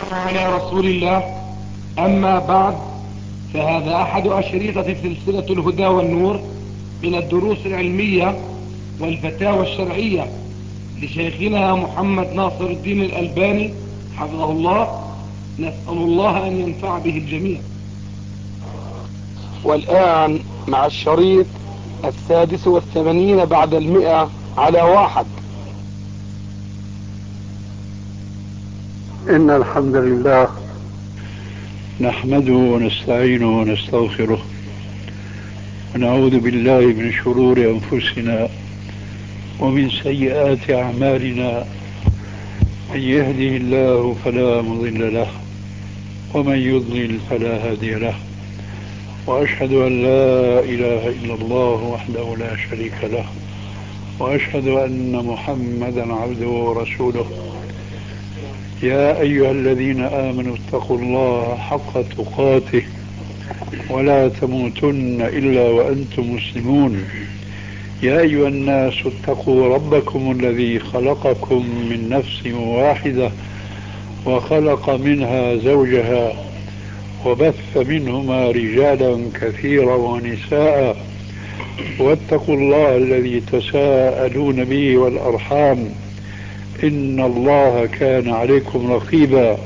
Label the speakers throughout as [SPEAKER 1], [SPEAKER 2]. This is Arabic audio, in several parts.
[SPEAKER 1] على رسول الله. أما بعد، فهذا أحد أشريطة سلسلة الهدى والنور من الدروس العلمية والفتاوى الشرعية لشيخنا محمد ناصر الدين الألباني حفظه الله. نسأل الله أن ينفع به الجميع.
[SPEAKER 2] والآن مع الشريط 86 بعد 100 على 1.
[SPEAKER 3] إن الحمد لله نحمده ونستعينه ونستغفره ونعوذ بالله من شرور أنفسنا ومن سيئات أعمالنا. من يهده الله فلا مضل له ومن يضلل فلا هادي له، وأشهد أن لا إله إلا الله وحده لا شريك له، وأشهد أن محمدا عبده ورسوله. يا أيها الذين آمنوا اتقوا الله حق تقاته ولا تموتن إلا وأنتم مسلمون. يا أيها الناس اتقوا ربكم الذي خلقكم من نفس واحدة وخلق منها زوجها وبث منهما رجالا كثيرا ونساء، واتقوا الله الذي تساءلون به والأرحام إن الله كان عليكم رقيبا.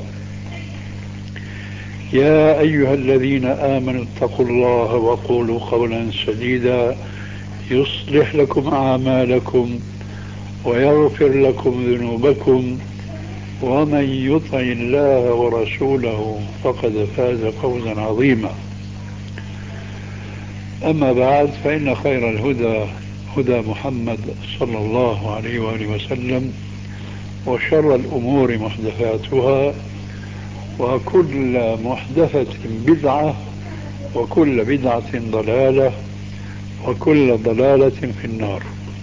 [SPEAKER 3] يا أيها الذين آمنوا اتقوا الله وقولوا قولا سديدا يصلح لكم أعمالكم ويغفر لكم ذنوبكم، ومن يطع الله ورسوله فقد فاز فوزا عظيما. أما بعد، فإن خير الهدى هدى محمد صلى الله عليه وآله وسلم، وشر الأمور محدثاتها، وكل محدثة بدعة، وكل بدعة ضلالة، وكل ضلالة في النار.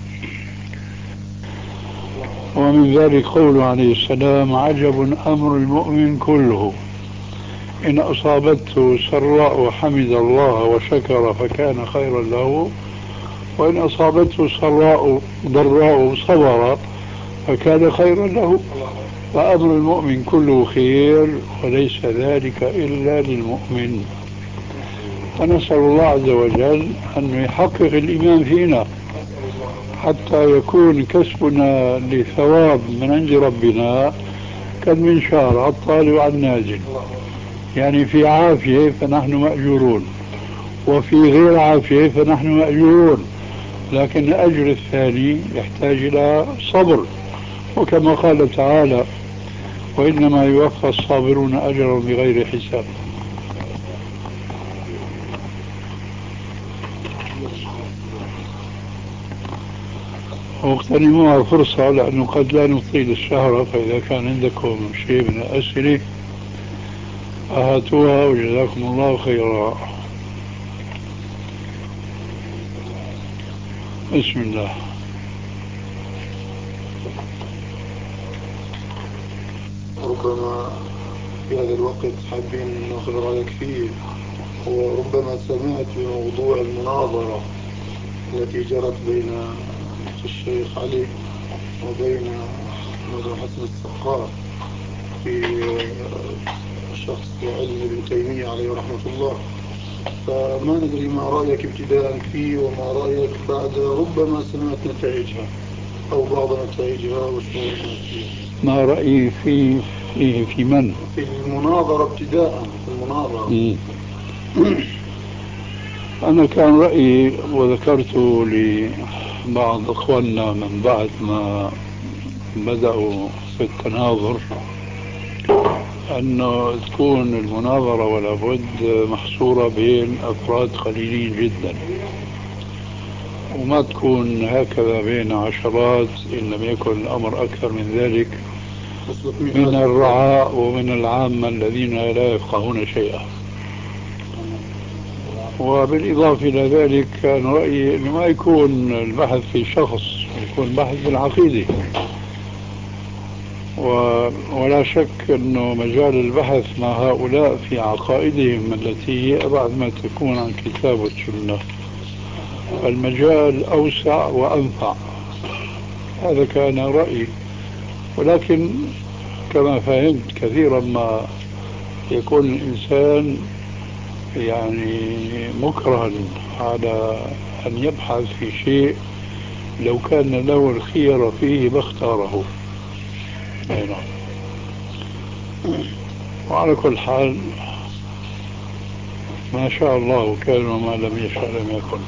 [SPEAKER 3] ومن ذلك قوله عليه السلام: عجب أمر المؤمن كله، إن أصابته سراء حمد الله وشكر فكان خيرا له، وإن أصابته سراء ضراء صبر فكان خيرا له. فأمر المؤمن كله خير، وليس ذلك إلا للمؤمن. فنسأل الله عز وجل أن يحقق الإيمان فينا حتى يكون كسبنا لثواب من عند ربنا كالمنشار الطالع على النازل، يعني في عافية فنحن مأجورون، وفي غير عافية فنحن مأجورون، لكن الأجر الثاني يحتاج إلى صبر. وكما قال تعالى: وإنما يوفى الصابرون أجرهم بغير حساب. واغتنموها فرصة، لأنه قد لا نطيل الشهر، فإذا كان عندكم شيء من الأسئلة أهاتوها وجزاكم الله خيرا. بسم الله.
[SPEAKER 4] ربما في هذا الوقت حابين ناخذ رأيك فيه، وربما سمعت بموضوع المناظرة التي جرت بين الشيخ علي وبين محمد حسن السقاف في شخص علم ابن تيمية عليه رحمة الله. فما ندري ما رأيك ابتداء فيه، وما رأيك بعد ربما سمعت نتائجها أو بعض نتائجها،
[SPEAKER 3] ما رأيي في من؟
[SPEAKER 4] في المناظرة ابتداء، في المناظرة.
[SPEAKER 3] أنا كان رأيي، وذكرته لبعض أخواننا من بعد ما بدأوا في التناظر، أنه تكون المناظرة ولا بد محصورة بين أفراد قليلين جدا، وما تكون هكذا بين عشرات إن لم يكن الأمر أكثر من ذلك من الرعاء ومن العامة الذين لا يفقهون شيئا. وبالإضافة إلى ذلك كان رأيي أنه ما يكون البحث في شخص، يكون بحث في العقيدة. ولا شك أنه مجال البحث مع هؤلاء في عقائدهم التي هي أبعد ما تكون عن كتاب والسنة، المجال أوسع وأنفع. هذا كان رأيي، ولكن كما فهمت كثيرا ما يكون الإنسان يعني مكرها على أن يبحث في شيء لو كان له الخير فيه لاختاره. نعم. وعلى كل حال ما شاء الله كان وما لم يشاء لم يكن.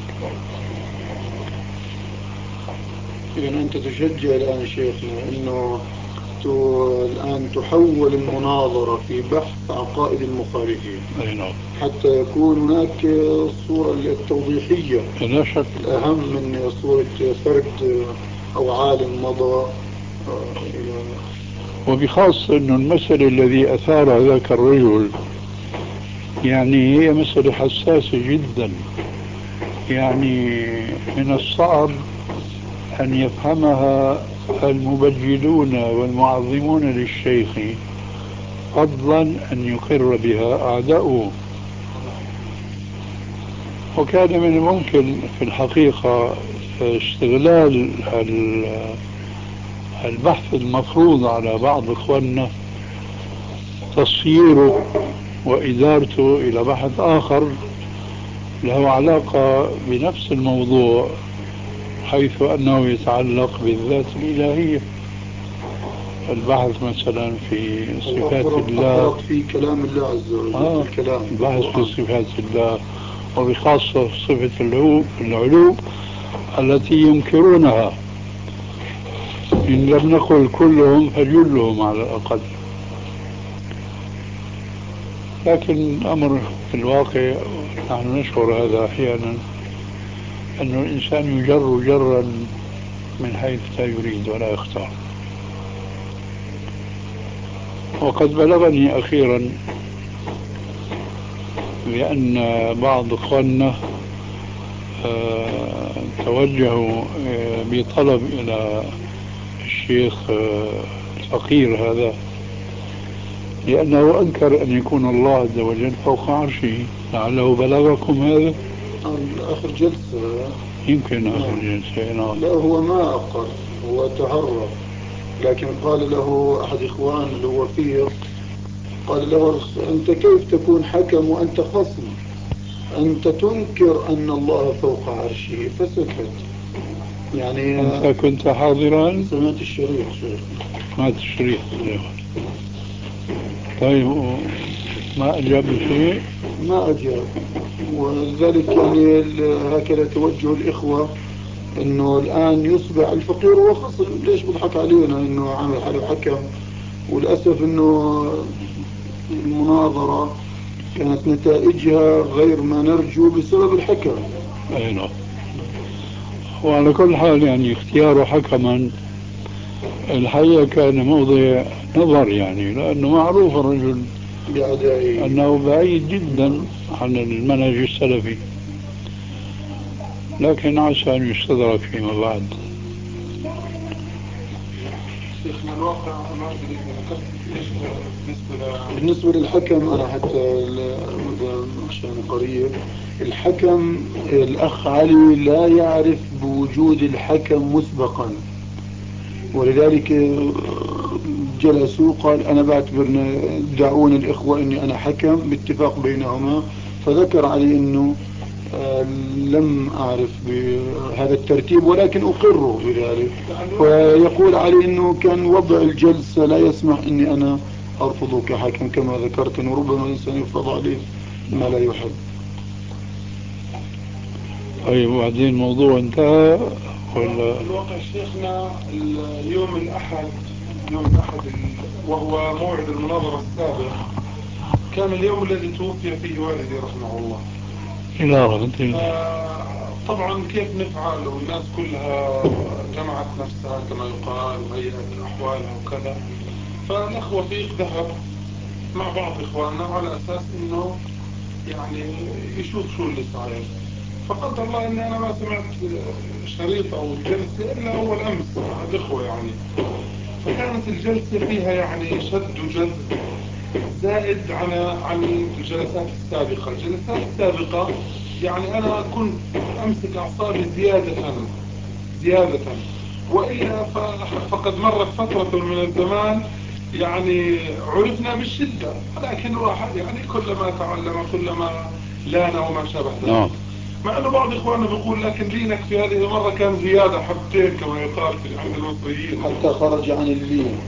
[SPEAKER 4] إذا أنت تشجع الآن شيخنا أنه الآن تحول المناظرة في بحث عقائد المخالفين.
[SPEAKER 3] نعم.
[SPEAKER 4] حتى يكون هناك الصورة التوضيحية.
[SPEAKER 3] لا شك.
[SPEAKER 4] الأهم من صورة فرد أو عالم مضى.
[SPEAKER 3] وبخاصة أن المسألة الذي أثار ذاك الرجل يعني هي مسألة حساسة جدا، يعني من الصعب أن يفهمها المبجلون والمعظمون للشيخ، فضلا أن يقر بها أعداؤه. وكان من الممكن في الحقيقة استغلال البحث المفروض على بعض إخواننا، تصييره وإدارته إلى بحث آخر له علاقة بنفس الموضوع، حيث أنه يتعلق بالذات الإلهية. البحث مثلا في صفات الله،
[SPEAKER 4] في كلام الله عز وجل. الكلام
[SPEAKER 3] البحث في صفات الله، وبخاصة صفة العلو التي ينكرونها، إن لم نقل كلهم فجلهم على الأقل. لكن الأمر في الواقع نحن نشعر هذا أحيانا، أن الإنسان يجر جرا من حيث لا يريد ولا يختار. وقد بلغني أخيرا بأن بعض إخواننا توجهوا بطلب إلى الشيخ الفقير هذا، لأنه أنكر أن يكون الله عز وجل فوق عرشه. لعله بلغكم هذا؟
[SPEAKER 4] آخر جلسة
[SPEAKER 3] يمكن آخر جلسة.
[SPEAKER 4] لا هو ما أقر، هو تعرف، لكن قال له أحد إخوان اللي هو فيه، قال له أنت كيف تكون حكم وأنت خصم؟ أنت تنكر أن الله فوق عرشه. فسكت. يعني
[SPEAKER 3] أنت كنت حاضرا؟
[SPEAKER 4] سمعت الشريط.
[SPEAKER 3] سمعت الشريط. طيب ما أجاب شيء؟
[SPEAKER 4] ما أجاب. ولذلك يعني هكذا توجه الإخوة إنه الآن يصبح الفقير هو خصم. ليش بضحك علينا إنه عمل حاله حكم؟ وللأسف إنه المناظرة كانت نتائجها غير ما نرجو بسبب الحكم.
[SPEAKER 3] أي نعم. وعلى كل حال يعني اختياره حكما الحقيقة كان موضع نظر، يعني لأنه معروف الرجل أنه بعيد جدا عن المنهج السلفي، لكن عسى أن يستدرك فيما بعد.
[SPEAKER 1] شيخنا الواقع ما أدري
[SPEAKER 4] بالنسبة للحكم أنا حتى عشان قريب الحكم، الأخ علي لا يعرف بوجود الحكم مسبقا، ولذلك جلسوا قال أنا بعتبرنا دعوني الإخوة إني أنا حكم باتفاق بينهما. فذكر علي إنه لم أعرف بهذا الترتيب ولكن أقره بذلك. ويقول علي إنه كان وضع الجلسة لا يسمح إني أنا أرفضه كحكم كما ذكرت، إنه ربما الإنسان يفرض عليه ما لا يحب.
[SPEAKER 3] طيب وبعدين الموضوع انتهى ولا؟
[SPEAKER 1] الواقع شيخنا يوم الأحد وهو موعد المناظرة السابق كان اليوم الذي توفي فيه والدي رحمه الله. طبعا كيف نفعل والناس كلها جمعت نفسها كما يقال وهيئت أحوالها وكذا، فالأخ وفيق ذهب مع بعض إخواننا على أساس إنه يعني يشوف شو اللي صاير. فقدر الله إني أنا ما سمعت شريط أو الجلسة إلا أول أمس مع الإخوة يعني. فكانت الجلسة فيها يعني شد وجذب زائد عن الجلسات السابقة. الجلسات السابقة يعني أنا كنت أمسك أعصابي زيادة، وإلا فقد مرت فترة من الزمان
[SPEAKER 5] يعني عرفنا بالشدة، لكن الواحد يعني كلما تعلم كلما لان وما شابه ذلك. مع انه بعض اخواننا بيقول لكن لينك في هذه المرة كان زيادة حبتين كما يقال في عند المصريين،
[SPEAKER 4] حتى خرج عن اللين.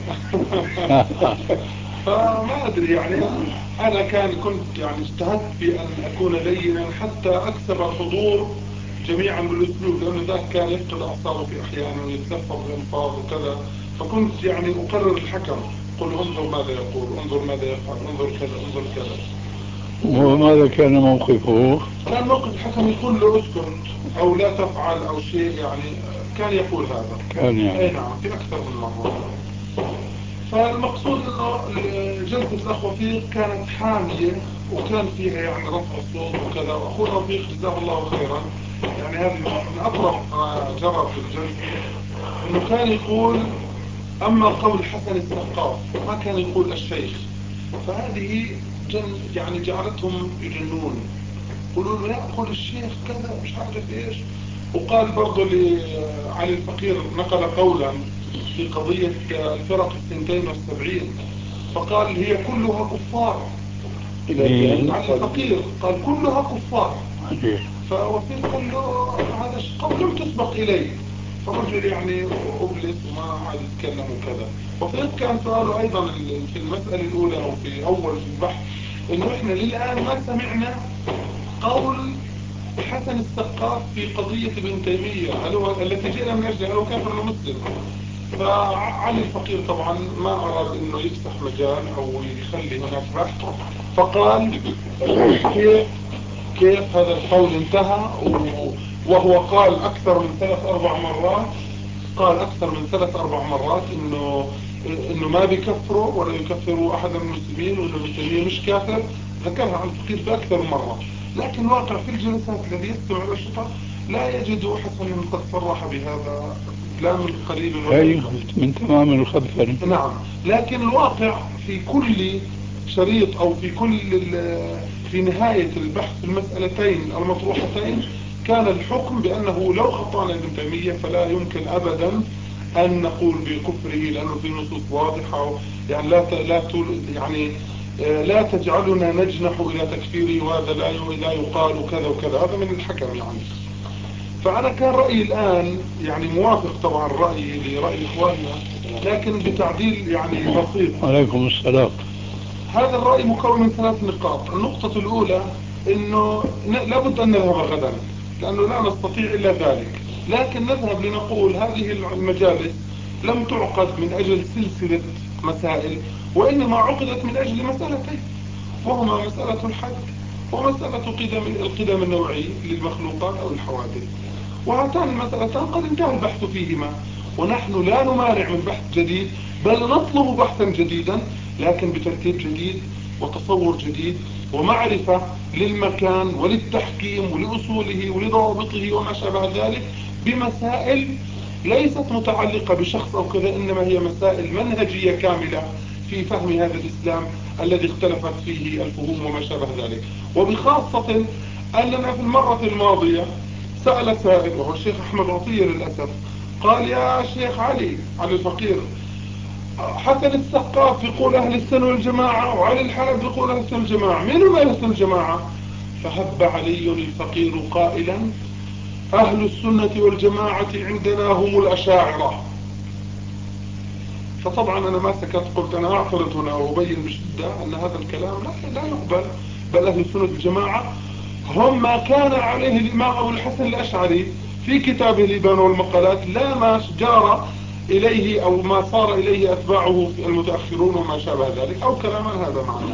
[SPEAKER 5] فما ادري يعني انا كنت يعني اجتهدت في ان اكون لينا حتى اكسب الحضور جميعا بالاسلوب، لانه ذاك كان يفقد اعصابه في احيانا ويتلفظ بالالفاظ وكذا، فكنت يعني اقرر الحكم، قل انظر ماذا يقول، انظر ماذا يفعل، انظر كذا انظر كذا.
[SPEAKER 3] وماذا كان موقفه؟
[SPEAKER 5] كان موقف الحكم يقول له اسكت او لا تفعل او شيء، يعني كان يقول هذا.
[SPEAKER 3] كان يعني
[SPEAKER 5] اي نعم في اكثر من مرة. فالمقصود انه جلسة الاخ وفيق كانت حامية وكان فيها يعني رفع الصوت وكذا، واخونا وفيق جزاه الله خيرا يعني هذه من اطرف ما جرى في الجلسة، انه كان يقول اما قول حسن السقاف ما كان يقول الشيخ، فهذه يعني جعلتهم يجنون، يقولوا له لا قول الشيخ كذا مش عارف ايش. وقال برضه لعلي الفقير نقل قولا في قضية الفرق 72، فقال هي كلها كفار. علي الفقير قال كلها كفار، فوفيق قال له هذا قول لم تسبق إليه، فرجل يعني أبلس وما عاد يتكلم وكذا. وفيق كان سؤاله أيضا في المسألة الأولى أو في أول البحث إنه إحنا للآن ما سمعنا قول حسن السقاف في قضية ابن تيمية التي جئنا من أجلها، هل هو كافر ولا مسلم؟ فعلي الفقير طبعا ما أراد إنه يفتح مجال أو يخلي هناك بحث، فقال كيف هذا القول انتهى، وهو قال أكثر من 3-4 مرات، قال أكثر من 3-4 مرات إنه ما بيكفروا ولا يكفروا أحد من المسلمين، وإنه ابن تيمية مش كافر، ذكرها عن الفقير بأكثر مرة. لكن الواقع في الجلسات الذي يستمع الأشرطة لا يجد حسنا قد صرح بهذا لا من قريب ولا
[SPEAKER 3] من تمام الخبث.
[SPEAKER 5] نعم، لكن الواقع في كل شريط أو في نهاية البحث في المسألتين المطروحتين كان الحكم بأنه لو خطأنا ابن تيمية فلا يمكن أبدا أن نقول بكفره، لأنه في نصوص واضحة يعني لا تجعلنا نجنح إلى تكفيره، وهذا لا يقال كذا وكذا، هذا من الحكم يعني. فأنا كان رأيي الآن يعني موافق طبعا رأيي لرأي إخواننا، لكن بتعديل يعني بسيط.
[SPEAKER 3] عليكم السلام.
[SPEAKER 5] هذا الرأي مكون من 3 نقاط. النقطة الأولى إنه لابد أن نذهب غدا، لأنه لا نستطيع إلا ذلك، لكن نذهب لنقول هذه المجالس لم تعقد من أجل سلسلة مسائل، وإنما عقدت من أجل مسألتين، وهما مسألة الحد ومسألة القدم النوعي للمخلوقات أو الحوادث، وهاتان المسألتان قد انتهى البحث فيهما، ونحن لا نمانع من بحث جديد، بل نطلب بحثا جديدا لكن بترتيب جديد وتصور جديد ومعرفة للمكان وللتحكيم ولأصوله ولضوابطه وما شابه ذلك، بمسائل ليست متعلقة بشخص أو كذا، إنما هي مسائل منهجية كاملة في فهم هذا الإسلام الذي اختلفت فيه الفهوم وما شابه ذلك. وبخاصة أننا في المرة الماضية سأل سائل وهو الشيخ أحمد عطية للأسف، قال يا شيخ علي الفقير، حسن السقاف يقول أهل السنة والجماعة، وعلي الحلب يقول أهل السنة والجماعة، من هم أهل السنة والجماعة؟ فهب علي الفقير قائلا أهل السنة والجماعة عندنا هم الأشاعرة. فطبعا أنا ما سكت، قلت أنا أعترض هنا وأبين بشدة أن هذا الكلام لا يقبل، بل أهل السنة والجماعة هم ما كان عليه الإمام أبو الحسن الأشعري في كتابه الإبان والمقالات، لا ما جار إليه أو ما صار إليه أتباعه المتأخرون وما شابه ذلك، أو كلاما هذا معناه.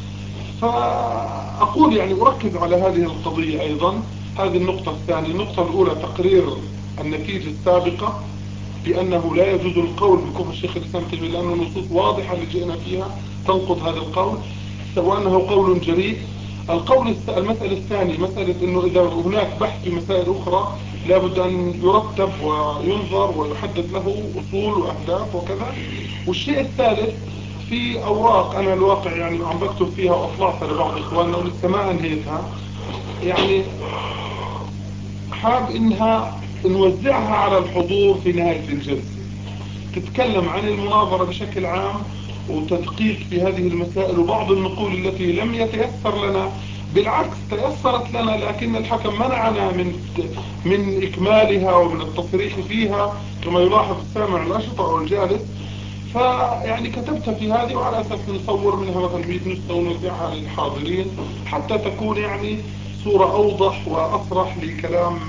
[SPEAKER 5] فأقول يعني أركز على هذه القضية أيضا. هذه النقطة الثانية. النقطة الأولى تقرير النتيجة السابقة بأنه لا يجوز القول بكفر الشيخ الإسلام تيمية، لأنه نصوص واضحة اللي جئنا فيها تنقض هذا القول، وأنه قول جريء. المسألة الثانية مسألة أنه إذا هناك بحث في مسائل أخرى لابد أن يرتب وينظر ويحدد له أصول وأهداف وكذا. والشيء الثالث في أوراق أنا الواقع يعني عم بكتب فيها وأطلعتها لبعض إخواننا ولسه ما أنهيتها، يعني حاب إنها نوزعها على الحضور في نهاية الجلسة، تتكلم عن المناظرة بشكل عام وتدقيق في هذه المسائل، وبعض النقول التي لم يتيسر لنا بالعكس تيسرت لنا، لكن الحكم منعنا من إكمالها ومن التصريح فيها كما يلاحظ السامع الأشطر أو الجالس. فيعني كتبت في هذه وعلى أساس نصور منها مثلا 100 نسخة ونوزعها للحاضرين حتى تكون يعني صورة أوضح وأصرح لكلام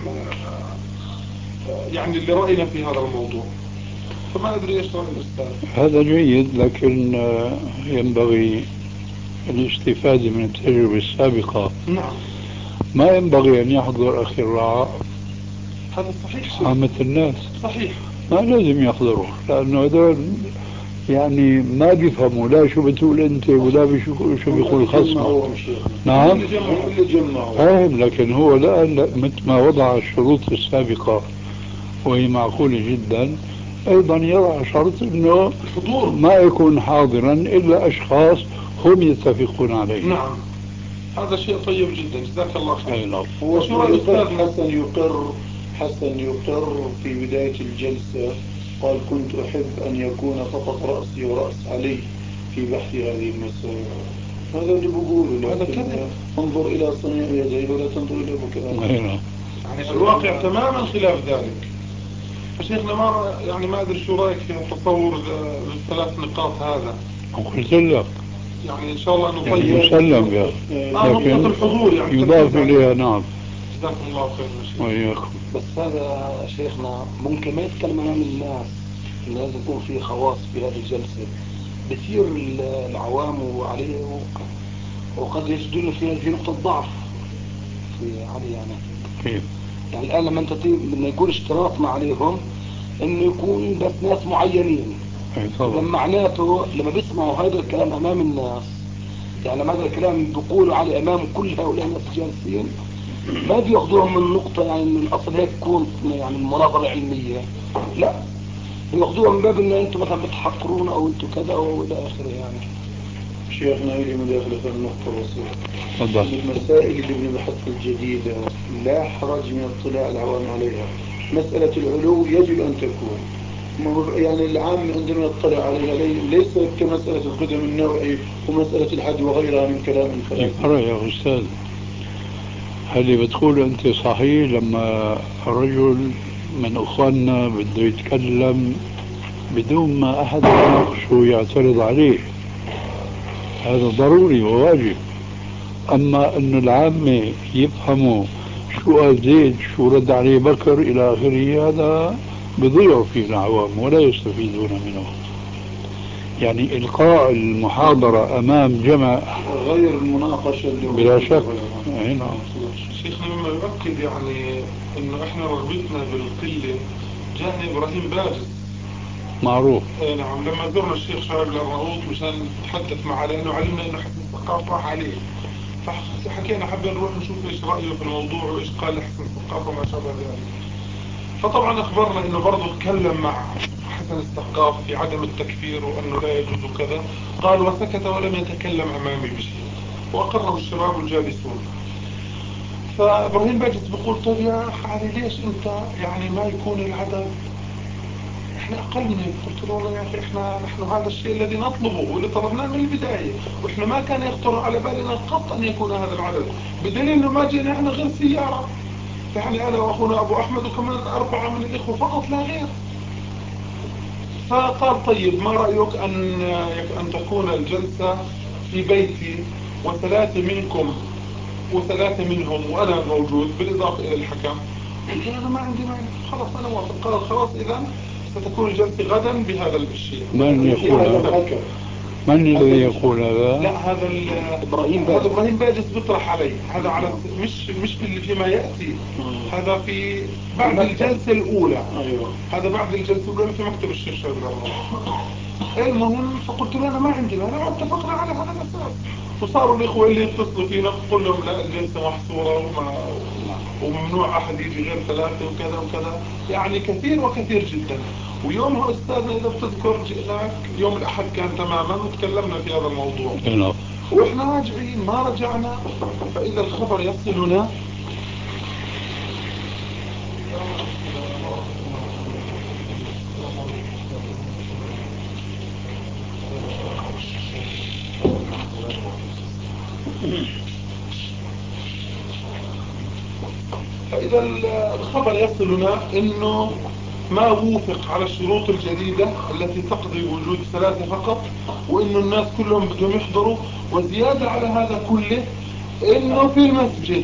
[SPEAKER 5] يعني اللي رأينا في هذا الموضوع. فما أدري إيش رأي الأستاذ.
[SPEAKER 3] هذا جيد، لكن ينبغي الاستفادة من التجربة السابقة.
[SPEAKER 5] نعم.
[SPEAKER 3] ما ينبغي أن يحضر أخي الرعاء
[SPEAKER 5] هذا صحيح.
[SPEAKER 3] عامة الناس.
[SPEAKER 5] صحيح.
[SPEAKER 3] ما لازم يحضروا، لأنه هذول يعني ما بيفهموا لا شو بتقول أنت ولا شو بيقول خصمك. نعم فاهم، لكن هو لا مثل ما وضع الشروط السابقة وهي معقولة جدا، أيضا يضع شرط أنه
[SPEAKER 5] الحضور
[SPEAKER 3] ما يكون حاضرا إلا أشخاص هم يتفقون عليه.
[SPEAKER 5] نعم، هذا شيء طيب جدا، جزاك الله خير.
[SPEAKER 4] هو حسن يقر في بداية الجلسة قال كنت أحب أن يكون فقط رأسي ورأس علي في بحث هذه المسائل. هذا اللي بقوله، لكن انظر إلى صنيع يديه ولا تنظر إلى بكرة.
[SPEAKER 5] يعني الواقع تماما خلاف ذلك. شيخنا ما أدري شو رأيك في التصور الثلاث نقاط هذا.
[SPEAKER 3] قلت لك
[SPEAKER 5] يعني إن شاء الله نطيب
[SPEAKER 3] يعني مسلم يا
[SPEAKER 5] نقطة الحضور يعني
[SPEAKER 3] يضاف إليها. نعم
[SPEAKER 5] جزاكم الله خير.
[SPEAKER 3] وإياكم.
[SPEAKER 2] بس هذا شيخنا ممكن ما يتكلم عن الناس، لازم يكون في خواص في هذه الجلسة بثير العوام عليه، وقد يجدون في نقطة ضعف في عليه. يعني
[SPEAKER 3] كيف؟
[SPEAKER 2] يعني الآن لما يكون اشتراطنا عليهم إنه يكون بس ناس معينين، إذا معناته لما بيسمعوا هذا الكلام أمام الناس، يعني هذا الكلام بيقولوا عليه أمام كل هؤلاء الناس جالسين، ما بياخذوهم من نقطة يعني من الأصل هيك تكون يعني المناظرة علمية، لا بياخذوها من باب إن أنتم مثلا بتحقرون أو أنتم كذا أو إلى آخره. يعني
[SPEAKER 4] شيخنا لي مداخلة في النقطة بسيطة. المسائل اللي بنبحثها الجديدة لا حرج من اطلاع العوام عليها. مسألة العلو يجب أن تكون يعني العام عندما يطلع عليها ليس كمسألة القدم النوعي ومسألة الحد وغيرها من كلام الفلاسفة.
[SPEAKER 3] يا أستاذ، اللي بتقوله أنت صحيح. لما رجل من أخواننا بده يتكلم بدون ما أحد يناقشه ويعترض عليه، هذا ضروري وواجب. أما أن العامة يفهموا شو قال زيد شو رد عليه بكر إلى آخره، هذا بضيعوا فيه العوام ولا يستفيدون منه. يعني إلقاء المحاضرة أمام جمع
[SPEAKER 4] غير المناقشة
[SPEAKER 3] بلا شك.
[SPEAKER 5] شيخنا مما يؤكد يعني انه احنا رغبتنا بالقلة جاءنا ابراهيم باجس
[SPEAKER 3] معروف.
[SPEAKER 5] نعم، لما زرنا الشيخ شعيب الأرناؤوط مشان نتحدث معه لانه علمنا انه حسن الثقافة راح عليه، فحكينا حابين نروح نشوف ايش رأيه في الموضوع وايش قال لحسن الثقافة وما شابه ذلك. فطبعا اخبرنا انه برضه اتكلم مع حسن الثقاف في عدم التكفير وانه لا يجوز كذا، قال وسكت ولم يتكلم امامي بشيء، واقره الشباب الجالسون. فابراهيم باجس بيقول طيب يا علي ليش انت يعني ما يكون العدد احنا اقل من هيك؟ قلت له والله يا اخي نحن هذا الشيء الذي نطلبه واللي طلبناه من البداية، واحنا ما كان يخطر على بالنا قط ان يكون هذا العدد، بدليل انه ما جينا احنا غير سيارة، يعني انا واخونا ابو احمد وكمان 4 من الاخوة فقط لا غير. فقال طيب ما رأيك ان تكون الجلسة في بيتي و3 منكم و3 منهم وانا موجود بالاضافة الى الحكم؟ قلت له انا ما عندي مانع، خلاص انا موافق. قال خلاص اذا ستكون الجلسة غدا بهذا الشيء.
[SPEAKER 3] من يقول هذا؟ من الذي يقول هذا؟
[SPEAKER 5] لا هذا ابراهيم باجس بيطرح علي هذا على مش فيما يأتي، هذا في بعد الجلسة الاولى. هذا بعد الجلسة الاولى في مكتب الشيخ شعيب الأرناؤوط. المهم فقلت له انا ما عندي مانع واتفقنا على هذا الاساس. وصاروا الاخوة اللي يتصلوا فينا قل لهم لا الجلسة محصورة وممنوع احد يجي غير 3 وكذا وكذا، يعني كثير وكثير جدا. ويومها استاذنا اذا بتذكر جئناك يوم الاحد كان تماما وتكلمنا في هذا الموضوع واحنا راجعين ما رجعنا فاذا الخبر يصلنا فإذا الخبر يصلنا إنه ما وافق على الشروط الجديدة التي تقضي وجود ثلاثة فقط، وإنه الناس كلهم بدهم يحضروا، وزيادة على هذا كله إنه في المسجد.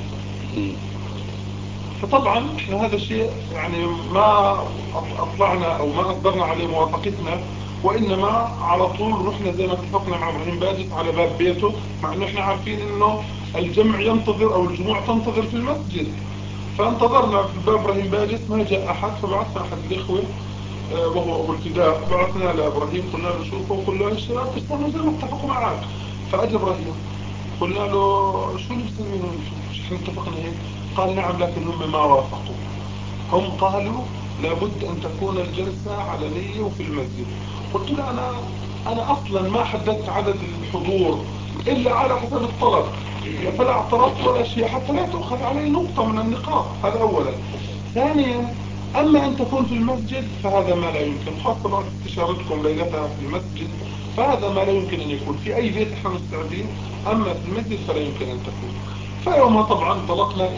[SPEAKER 5] فطبعا احنا هذا الشيء يعني ما اطلعنا او ما اصدرنا عليه موافقتنا، وانما على طول رحنا زي ما اتفقنا مع ابراهيم باجس على باب بيته، مع انه احنا عارفين انه الجمع ينتظر او الجموع تنتظر في المسجد. فانتظرنا في باب ابراهيم باجس ما جاء احد، فبعثنا احد الاخوه وهو ابو الفداء، بعثنا لابراهيم قلنا له شوفه وقلنا له الشباب بيستنوا زي ما اتفقوا معك. فاجى ابراهيم قلنا له شو اللي بتسوينه، احنا اتفقنا هيك؟ قال نعم، لكن هم ما وافقوا. هم قالوا لابد ان تكون الجلسة علنية وفي المسجد. قلت له انا اصلا ما حددت عدد الحضور الا على حسب الطلب، فلا اعترضت ولا شيء حتى لا تأخذ علي نقطة من النقاط. هذا اولا. ثانيا، اما ان تكون في المسجد فهذا ما لا يمكن، خاصة بعد استشارتكم ليلتها في المسجد، فهذا ما لا يمكن ان يكون في اي بيت احنا مستعدين، اما في المسجد فلا يمكن ان تكون. فيومها طبعا انطلقنا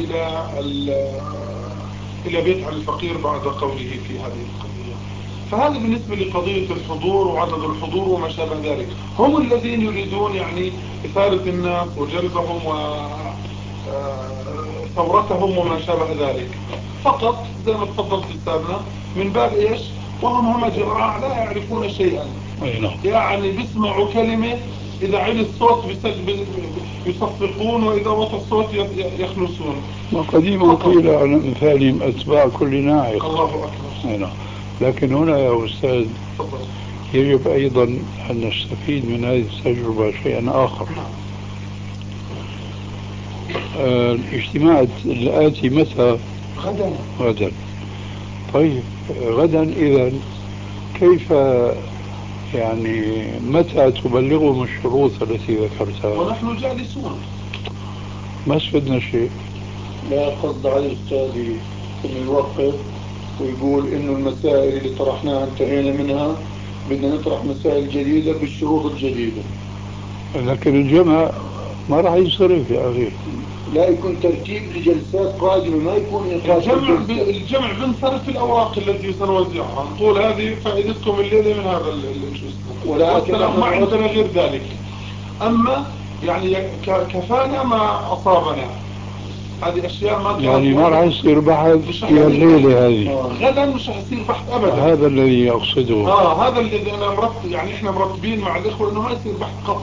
[SPEAKER 5] الى بيت علي الفقير بعد قوله في هذه القضية. فهذا بالنسبة لقضية الحضور وعدد الحضور وما شابه ذلك. هم الذين يريدون يعني إثارة الناس وجلبهم وثورتهم وما شابه ذلك، فقط زي ما تفضلت أستاذنا من باب إيش؟ وهم همجراء لا يعرفون شيئا، يعني بيسمعوا كلمة إذا علي الصوت يصفقون وإذا وطى الصوت يخلصون.
[SPEAKER 3] وقديما قيل عن أمثالهم أتباع كل ناعق.
[SPEAKER 5] الله أكبر.
[SPEAKER 3] لكن هنا يا أستاذ يجب أيضا أن نستفيد من هذه التجربة شيئا آخر. الاجتماع الآتي متى؟ غدا. طيب غدا إذا كيف يعني متى تبلغهم الشروط التي ذكرتها؟
[SPEAKER 5] ونحن جالسون
[SPEAKER 3] ما استفدنا شيء.
[SPEAKER 4] لا قصد على أستاذي إنه يوقف ويقول إنه المسائل اللي طرحناها انتهينا منها، بدنا نطرح مسائل جديدة بالشروط الجديدة.
[SPEAKER 3] لكن الجمع ما راح ينصرف يا أخي.
[SPEAKER 4] لا يكون ترتيب لجلسات قادمة، ما يكون
[SPEAKER 5] الجمع بنصرف في الأوراق التي سنوزعها، نقول هذه فائدتكم الليلة من هذا والسلام، ما عندنا غير ذلك. أما يعني كفانا ما أصابنا، هذه أشياء ما
[SPEAKER 3] يعني ما راح يصير بحث في الليلة هذه.
[SPEAKER 5] غدا مش هيصير بحث أبدا.
[SPEAKER 3] هذا الذي أقصده.
[SPEAKER 5] هذا الذي أنا مرتب، يعني إحنا مرتبين مع الإخوة إنه ما يصير بحث قط.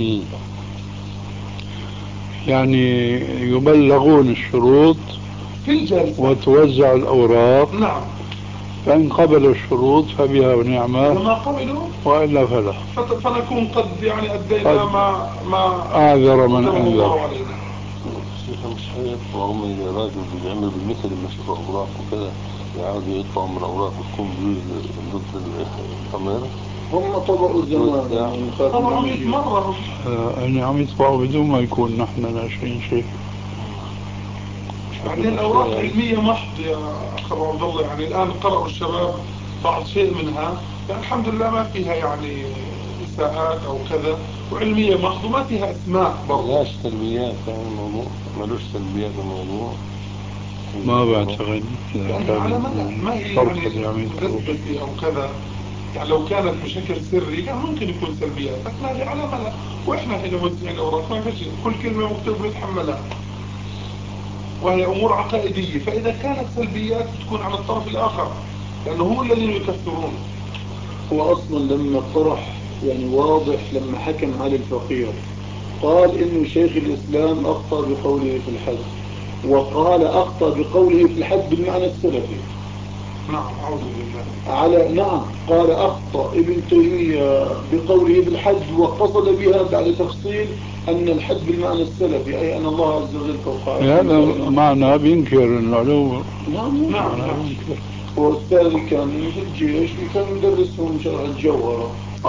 [SPEAKER 3] يعني يبلغون الشروط
[SPEAKER 5] في الجلسة
[SPEAKER 3] وتوزع الأوراق.
[SPEAKER 5] نعم.
[SPEAKER 3] فإن قبلوا الشروط فبها ونعمة،
[SPEAKER 5] وما قبلوا
[SPEAKER 3] وإلا فلا.
[SPEAKER 5] فنكون قد يعني أدينا ما
[SPEAKER 3] أعذر من أنذر.
[SPEAKER 6] شيخ مش حقيقة رغم ان الراجل بيعمل بالمثل لما يشوف اوراق وكده يعاودوا يطلعوا من الاوراق وتكون بيجوز ضد الضمير.
[SPEAKER 4] هم طبعوا زمان
[SPEAKER 5] طبعوا 100 مرة.
[SPEAKER 3] يعني عم يطبعوا بدون ما يكون نحن ناشرين شيء.
[SPEAKER 5] بعدين الاوراق علمية محض يا اخ ابو عبد الله، يعني الان قرأوا الشباب بعض شيء منها، يعني الحمد لله ما فيها يعني إساءات أو كذا، وعلمية محض وما فيها أسماء برضه.
[SPEAKER 6] ملاش سلبيات يعني الموضوع، ملوش سلبيات الموضوع.
[SPEAKER 3] ما بعتقد
[SPEAKER 5] يعني على ما هي يعني رسبتي أو كذا، يعني لو كانت بشكل سري كان ممكن يكون سلبيات، لكن هذه على ملأ، وإحنا حين موزعين الأوراق ما فيش كل كلمة مكتوبة نتحملها، وهي أمور عقائدية. فإذا كانت سلبيات تكون على الطرف الآخر، لأنه هم الذين يكفرون.
[SPEAKER 4] هو أصلا لما طرح يعني واضح، لما حكم على الفقير قال إنه شيخ الإسلام أخطأ بقوله في الحد، وقال أخطأ بقوله في الحد بالمعنى السلفي.
[SPEAKER 5] نعم أعوذ بالله.
[SPEAKER 4] نعم قال أخطأ ابن تيمية بقوله في الحد، وقصد بها بعد تفصيل أن الحد بالمعنى السلفي، أي أن الله عز وجل فوق عرشه.
[SPEAKER 3] هذا معنى بينكر العلو.
[SPEAKER 4] نعم. وأستاذي كان في الجيش وكان يدرسهم شرح الجوهرة.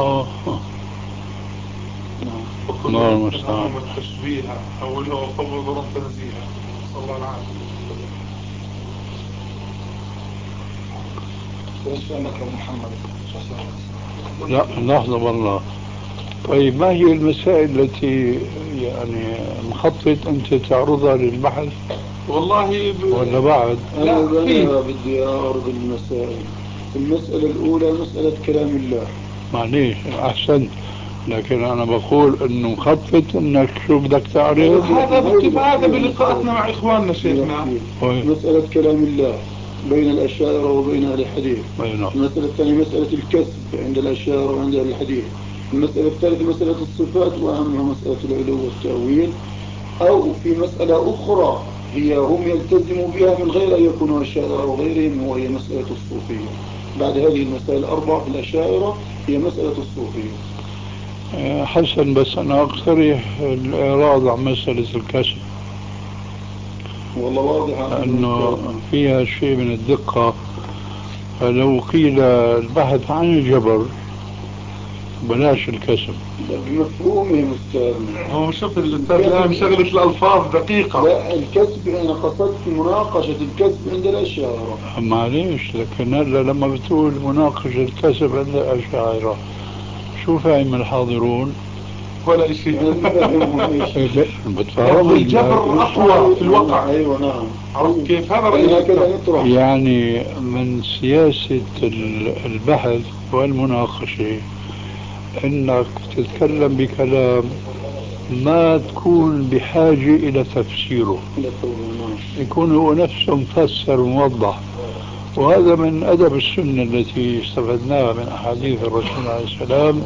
[SPEAKER 3] الله المستعان.
[SPEAKER 5] التشبيه أوله وفوض رب تنزيها، صلى الله عليه وسلم.
[SPEAKER 4] محمد.
[SPEAKER 3] لا لحظة والله، طيب ما هي المسائل التي يعني مخطط أنت تعرضها للبحث
[SPEAKER 5] والله
[SPEAKER 3] ولا بعد؟
[SPEAKER 5] لا
[SPEAKER 4] أنا بدي أعرض المسائل. المسألة الأولى مسألة كلام الله.
[SPEAKER 3] معليش أحسنت، لكن أنا بقول إنه مخطط إنك شو بدك تعرض.
[SPEAKER 5] هذا بلقاءاتنا مع إخواننا شيخنا.
[SPEAKER 4] مسألة كلام الله بين الأشاعرة وبين أهل الحديث. المسألة الثانية مسألة الكسب عند الأشاعرة وعند أهل الحديث. المسألة الثالثة مسألة الصفات وأهمها مسألة العلو والتأويل. أو في مسألة أخرى هم يلتزموا بها من غير أن يكونوا أشاعرة وغيرهم، وهي مسألة الصوفية. بعد هذه المسائل الأربع في الأشاعرة هي مسألة الصوفية.
[SPEAKER 3] حسن، بس أنا أقترح الإعراض عن مسألة الكسب،
[SPEAKER 4] والله واضح
[SPEAKER 3] أنه فيها شيء من الدقة. فلو قيل البحث عن الجبر بلاش الكسب.
[SPEAKER 4] بمفهومهم أستاذنا.
[SPEAKER 5] هو شوف الأستاذ الآن شغلة الألفاظ دقيقة.
[SPEAKER 4] لا الكسب أنا قصدت مناقشة الكسب عند الأشاعرة.
[SPEAKER 3] معليش، لكن هلا لما بتقول مناقشة الكسب عند الأشاعرة شو فاهم الحاضرون؟
[SPEAKER 5] ولا شيء.
[SPEAKER 3] بتفهم
[SPEAKER 5] الجبر أقوى في الوقع.
[SPEAKER 4] أيوة نعم.
[SPEAKER 5] عرفت كيف؟ هذا رأيي.
[SPEAKER 3] يعني من سياسة البحث والمناقشة انك تتكلم بكلام ما تكون بحاجة الى تفسيره، يكون هو نفسه مفسر وموضح. وهذا من ادب السنة التي استفدناها من احاديث الرسول عليه السلام: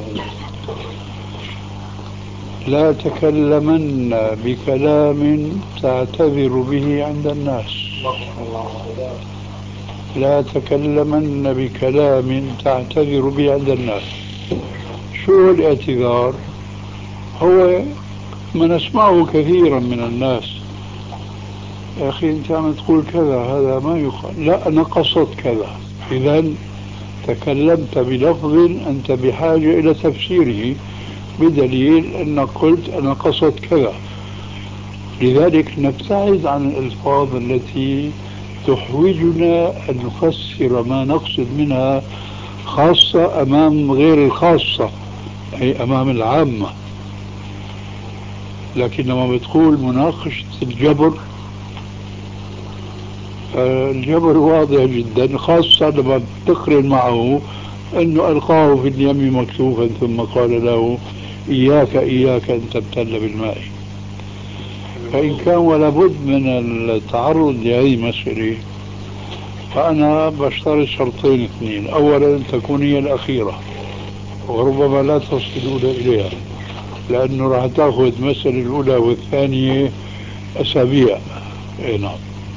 [SPEAKER 3] لا تكلمن بكلام تعتذر به عند الناس. لا تكلمن بكلام تعتذر به عند الناس. شو الاعتذار؟ هو ما نسمعه كثيرا من الناس: يا أخي أنت عم تقول كذا، هذا ما يقال، لا أنا قصدت كذا. إذا تكلمت بلفظ أنت بحاجة إلى تفسيره، بدليل أنك قلت أنا قصدت كذا. لذلك نبتعد عن الألفاظ التي تحوجنا أن نفسر ما نقصد منها، خاصة أمام غير الخاصة، أي أمام العامة. لكن لما بتقول مناقشة الجبر، الجبر واضح جدا، خاصة لما بتقرن معه أنه ألقاه في اليم مكتوفا ثم قال له إياك إياك أن تبتل بالماء. فإن كان ولا بد من التعرض لهذه المسألة، فأنا بشترط شرطين اثنين: أولا أن تكون هي الأخيرة، وربما لا تصلون إليها، لأنه راح تأخذ المسألة الأولى والثانية أسابيع. نعم،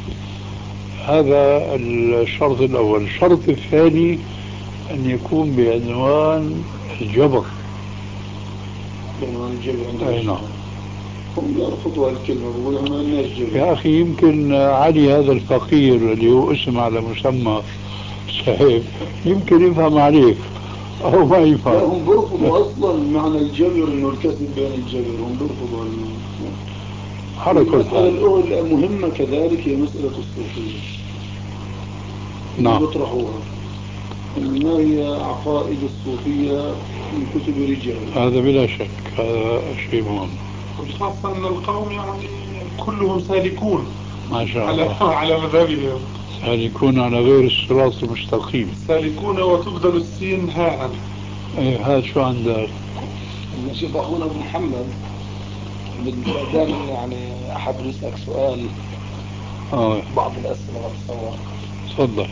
[SPEAKER 3] هذا الشرط الأول. الشرط الثاني أن يكون بعنوان الجبر.
[SPEAKER 4] بعنوان الجبر.
[SPEAKER 3] نعم.
[SPEAKER 4] هم يرفضوا الكلمة، بقولوا ما لناش جبر.
[SPEAKER 3] يا أخي يمكن علي هذا الفقير اللي هو اسم على مسمى صحيح يمكن يفهم عليك أو ما يفهم.
[SPEAKER 4] لا هم بيرفضوا أصلا معنى الجبر إنه الكسب بين الجبر، هم بيرفضوا
[SPEAKER 3] حركة.
[SPEAKER 4] المسألة الأولى المهمة كذلك هي مسألة الصوفية.
[SPEAKER 3] نعم.
[SPEAKER 4] بيطرحوها ما هي عقائد الصوفية من كتب رجال.
[SPEAKER 3] هذا بلا شك، هذا شيء مهم.
[SPEAKER 5] وخاصة أن القوم يعني كلهم سالكون
[SPEAKER 3] ما شاء الله
[SPEAKER 5] على مذهبهم،
[SPEAKER 3] سالكون على غير الصراط المستقيم.
[SPEAKER 5] سالكون وتبدل السين هاء.
[SPEAKER 3] ايه هذا شو عندك؟
[SPEAKER 2] نشوف أخونا أبو محمد دائما يعني أحب يسألك سؤال. بعض الأسئلة بتصور.
[SPEAKER 3] تفضل.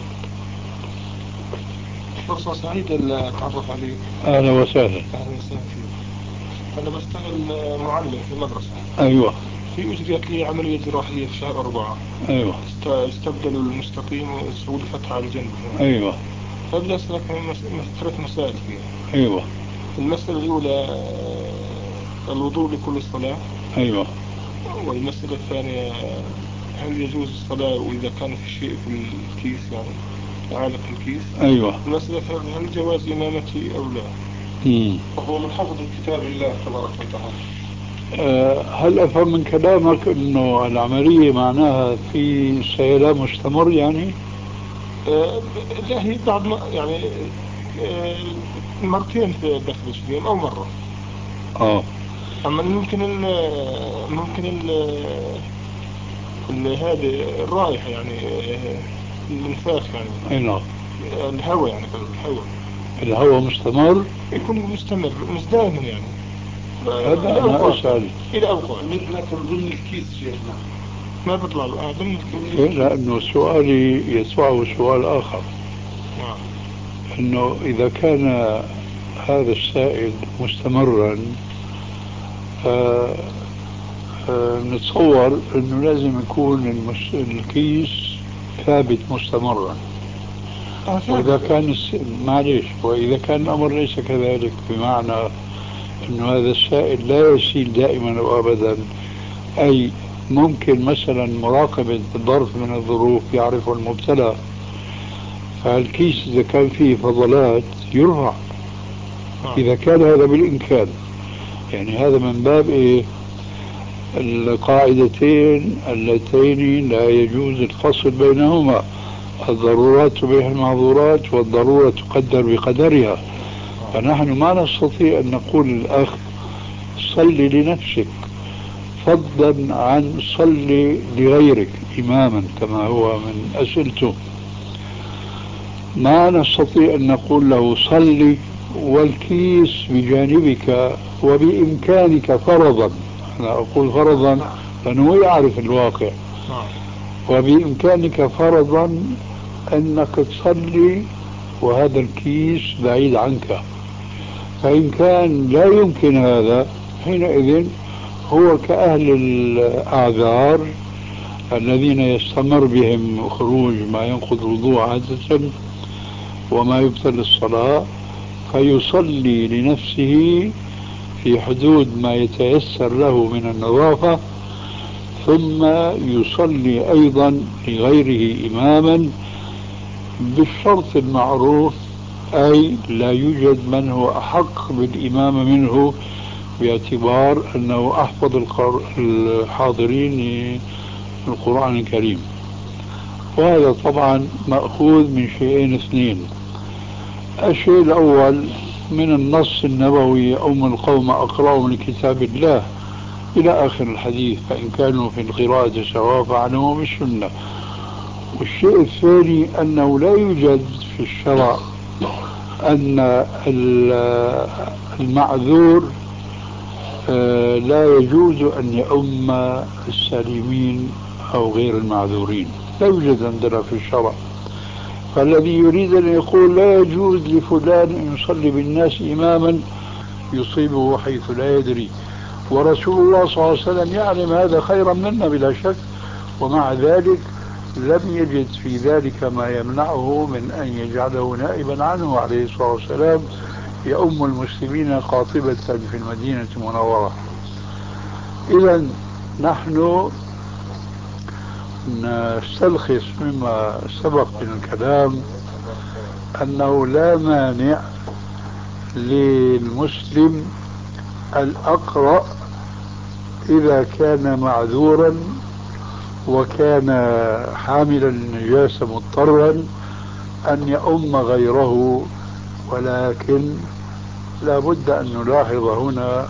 [SPEAKER 5] فرصة سعيدة اللي أتعرف عليك.
[SPEAKER 3] أهلا وسهلا.
[SPEAKER 5] أهلا وسهلا فيك. أنا بشتغل معلم في المدرسة.
[SPEAKER 3] أيوة.
[SPEAKER 5] في أجريت لي عملية جراحية في شهر 4.
[SPEAKER 3] أيوة.
[SPEAKER 5] استبدلوا المستقيم وسووا لي فتحة على الجنب.
[SPEAKER 3] أيوة.
[SPEAKER 5] فبدي أسألك ثلاث مسائل فيها.
[SPEAKER 3] أيوة.
[SPEAKER 5] المسألة الأولى الوضوء لكل صلاة.
[SPEAKER 3] أيوة.
[SPEAKER 5] والمسألة الثانية هل يجوز الصلاة وإذا كان في شيء في الكيس يعني عالق الكيس.
[SPEAKER 3] أيوة.
[SPEAKER 5] المسألة الثالثة هل جواز إمامتي أو لا. وهو من حفظ كتاب الله تبارك وتعالى.
[SPEAKER 3] هل أفهم من كلامك أنه العملية معناها في سيلان مستمر يعني؟
[SPEAKER 5] لا هي بعد ما يعني مرتين في داخل اليوم أو مرة.
[SPEAKER 7] أما ممكن هذه الرائحة يعني الانفاخ يعني
[SPEAKER 3] نعم.
[SPEAKER 7] الهواء يعني
[SPEAKER 3] الهواء مستمر
[SPEAKER 7] يكون مستمر مش دائما يعني
[SPEAKER 3] هذا أنا أسأل
[SPEAKER 7] إلى أوقات
[SPEAKER 5] لكن ضمن الكيس شيخنا
[SPEAKER 7] ما بيطلع ضمن
[SPEAKER 3] الكيس. لأنه سؤالي يتبعه سؤال آخر، أنه إذا كان هذا السائل مستمرا نتصور أنه لازم يكون الكيس ثابت مستمرا. وإذا كان معليش، وإذا كان الأمر ليس كذلك، بمعنى أنه هذا السائل لا يسيل دائما وأبدا، أي ممكن مثلا مراقبة ظرف من الظروف يعرف المبتلى، فالكيس إذا كان فيه فضلات يرفع إذا كان هذا بالإمكان. يعني هذا من باب إيه؟ القاعدتين اللتين لا يجوز الفصل بينهما، الضرورات تبيح المعذورات والضرورة تقدر بقدرها. فنحن ما نستطيع أن نقول للأخ صلي لنفسك فضلا عن صلي لغيرك إماما كما هو من أسئلته. ما نستطيع أن نقول له صلي والكيس بجانبك وبإمكانك فرضا، أنا أقول فرضا لأنه يعرف الواقع، وبإمكانك فرضا أنك تصلي وهذا الكيس بعيد عنك. فإن كان لا يمكن هذا حينئذ هو كأهل الأعذار الذين يستمر بهم خروج ما ينقض الوضوء عادة وما يبطل الصلاة، فيصلي لنفسه في حدود ما يتيسر له من النظافة، ثم يصلي أيضا لغيره إماما بالشرط المعروف، أي لا يوجد من هو أحق بالإمامة منه باعتبار أنه أحفظ الحاضرين القرآن الكريم. وهذا طبعا مأخوذ من شيئين اثنين. الشيء الأول من النص النبوي أم القوم أقرأهم لكتاب الله إلى آخر الحديث، فإن كانوا في القراءة سواء فاعلموا بالسنة. والشيء الثاني أنه لا يوجد في الشرع أن المعذور لا يجوز أن يؤم السالمين أو غير المعذورين، لا يوجد عندنا في الشرع. فالذي يريد أن يقول لا يجوز لفلان أن يصلي بالناس إماما يصيبه حيث لا يدري، ورسول الله صلى الله عليه وسلم يعلم هذا خيرا منا بلا شك، ومع ذلك لم يجد في ذلك ما يمنعه من أن يجعله نائبا عنه عليه الصلاة والسلام يؤم المسلمين قاطبة في المدينة المنورة. إذا نحن نستلخص مما سبق من الكلام أنه لا مانع للمسلم الأقرأ إذا كان معذورا وكان حاملا النجاسة مضطرا أن يؤم غيره، ولكن لا بد أن نلاحظ هنا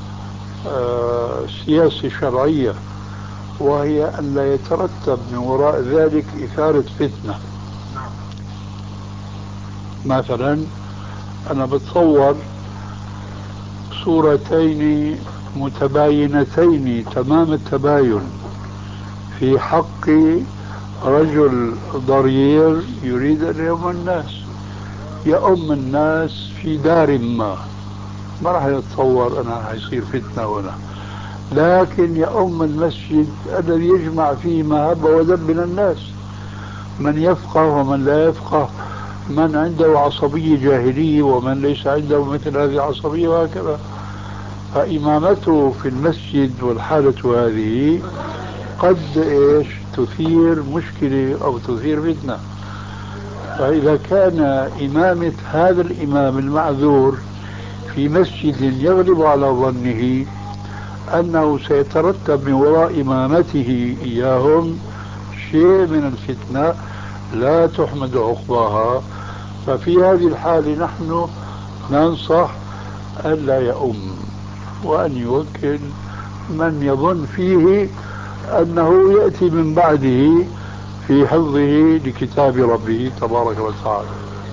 [SPEAKER 3] سياسة شرعية، وهي أن لا يترتب من وراء ذلك إثارة فتنة. مثلا أنا بتصور صورتين متباينتين تمام التباين في حق رجل ضرير يريد أن يؤم الناس في دار ما راح يتصور أنا هيصير فتنة ولا، لكن يؤم المسجد الذي يجمع فيه ما هب ودب من الناس، من يفقه ومن لا يفقه، من عنده عصبية جاهلية ومن ليس عنده مثل هذه العصبية، وهكذا. فإمامته في المسجد والحالة هذه قد تثير مشكلة أو تثير فتنة. فإذا كان إمامة هذا الإمام المعذور في مسجد يغلب على ظنه أنه سيترتب من وراء إمامته إياهم شيء من الفتنة لا تحمد عقباها، ففي هذه الحالة نحن ننصح ألا يؤم. وأن يوكل من يظن فيه أنه يأتي من بعده في حفظه لكتاب ربه تبارك وتعالى.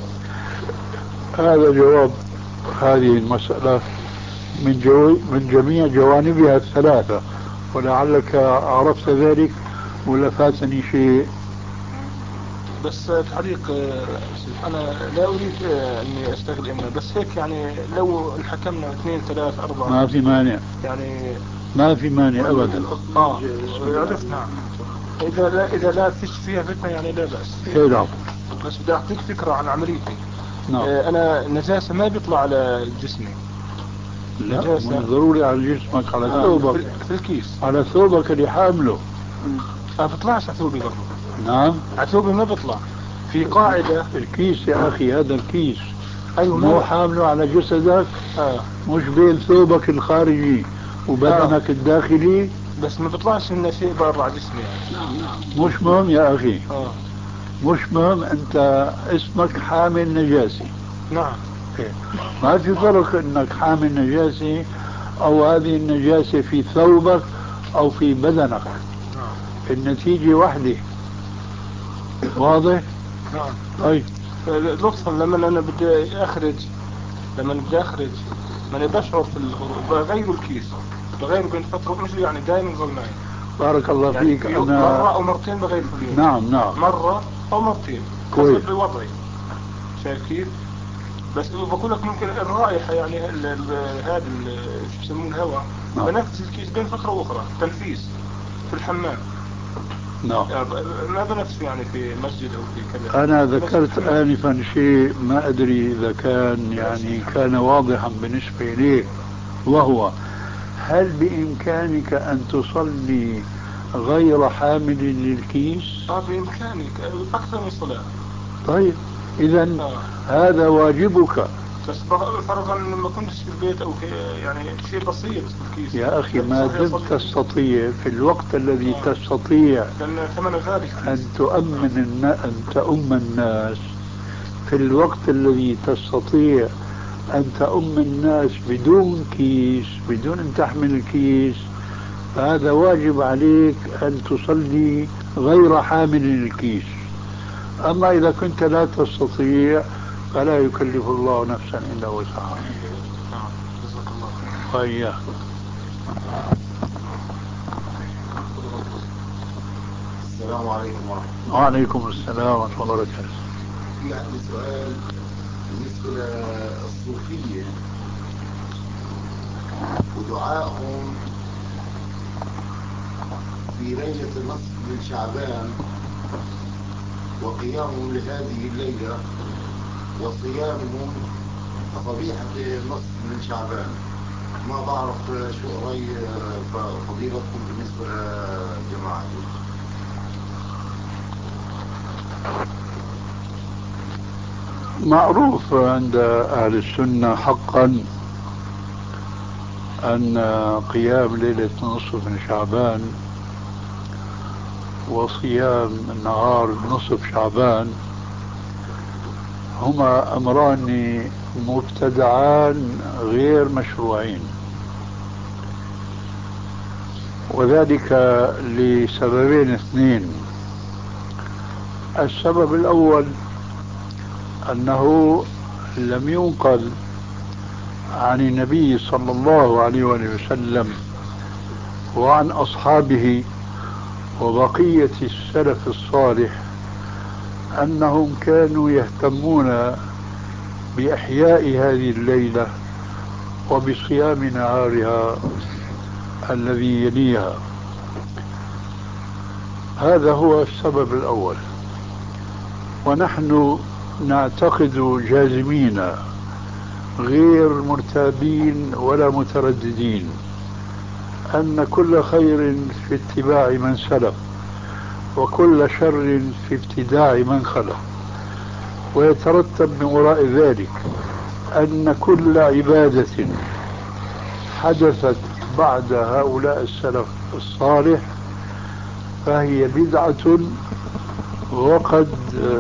[SPEAKER 3] هذا جواب هذه المسألة من جميع جوانبها الثلاثة، ولعلك عرفت ذلك ولا فاتني شيء؟
[SPEAKER 7] بس تعليق، أنا لا أريد أني أستغل إمنا، بس هيك يعني لو الحكمنا 2 3 4
[SPEAKER 3] ما في مانع،
[SPEAKER 7] يعني
[SPEAKER 3] ما في مانع أبدا.
[SPEAKER 7] عرفت. نعم. إذا لا فيش فيها فتنة يعني لا بأس.
[SPEAKER 3] نعم.
[SPEAKER 7] بس بدي أعطيك فكرة عن عمليتي.
[SPEAKER 3] نعم.
[SPEAKER 7] أنا النجاسة ما بيطلع على جسمي.
[SPEAKER 3] لا مو ضروري على جسمك، على ثوبك.
[SPEAKER 7] في الكيس
[SPEAKER 3] على ثوبك اللي حامله.
[SPEAKER 7] ما بيطلعش على ثوبي برضه.
[SPEAKER 3] نعم.
[SPEAKER 7] على ثوبي ما بيطلع. في قاعدة.
[SPEAKER 3] الكيس يا أخي، هذا الكيس.
[SPEAKER 7] أيوة
[SPEAKER 3] مو حامله على جسدك. مش بين ثوبك الخارجي وبدنك الداخلي.
[SPEAKER 7] بس ما بيطلعش لنا شيء برا جسمي يعني.
[SPEAKER 3] مش مهم يا أخي. مش مهم، أنت اسمك حامل نجاسي.
[SPEAKER 7] نعم.
[SPEAKER 3] ما في فرق انك حامل نجاسة او هذه النجاسة في ثوبك او في بدنك. النتيجة واحدة. واضح؟
[SPEAKER 7] نعم.
[SPEAKER 3] طيب
[SPEAKER 7] لطفا لما انا بدي اخرج ماني بشعر في الغروب بغير الكيس، بغيره بين فترة، مش يعني دائما ظل معي.
[SPEAKER 3] بارك الله
[SPEAKER 7] يعني
[SPEAKER 3] فيك.
[SPEAKER 7] أنا مرة او مرتين بغير في اليوم.
[SPEAKER 3] نعم.
[SPEAKER 7] مرة او مرتين
[SPEAKER 3] كويس.
[SPEAKER 7] حسب وضعي. شايف كيف؟ بس بقول لك ممكن الرائحة يعني هذا شو يسمونه الهواء بنفس الكيس بين فترة واخرى، تنفيس في الحمام. ما بنفس يعني في مسجد او في كذا.
[SPEAKER 3] انا ذكرت انفا شيء ما ادري اذا كان يعني كان واضحا بالنسبة لي، وهو هل بامكانك ان تصلي غير حامل للكيس؟
[SPEAKER 7] بامكانك اكثر من صلاة.
[SPEAKER 3] طيب اذا هذا واجبك.
[SPEAKER 7] بس فرضا لما كنتش في البيت او يعني شيء بسيط في الكيس.
[SPEAKER 3] يا اخي ما دمت تستطيع في الوقت الذي تستطيع ان تؤم الناس، في الوقت الذي تستطيع ان تؤم الناس بدون كيس، بدون ان تحمل الكيس، فهذا واجب عليك ان تصلي غير حامل للكيس. اما اذا كنت لا تستطيع فلا يكلف الله نفسا الا وسعها.
[SPEAKER 7] جزاك الله
[SPEAKER 3] خير.
[SPEAKER 8] السلام عليكم ورحمة الله.
[SPEAKER 3] وعليكم السلام ورحمة الله وبركاته.
[SPEAKER 8] في عندي سؤال بالنسبة للصوفية ودعائهم في ليلة النصف من شعبان وقيامهم لهذه الليلة وصيامهم صبيحة النصف من شعبان. ما بعرف شو رأي فضيلتكم بالنسبة لجماعتكم.
[SPEAKER 3] معروف عند أهل السنة حقا أن قيام ليلة نصف من شعبان وصيام نهار نصف شعبان هما أمران مبتدعان غير مشروعين، وذلك لسببين اثنين. السبب الأول أنه لم ينقل عن النبي صلى الله عليه وسلم وعن أصحابه وبقية السلف الصالح أنهم كانوا يهتمون بإحياء هذه الليلة وبصيام نهارها الذي يليها. هذا هو السبب الأول. ونحن نعتقد جازمين غير مرتابين ولا مترددين أن كل خير في اتباع من سلف وكل شر في ابتداع من خلف، ويترتب من وراء ذلك أن كل عبادة حدثت بعد هؤلاء السلف الصالح فهي بدعة، وقد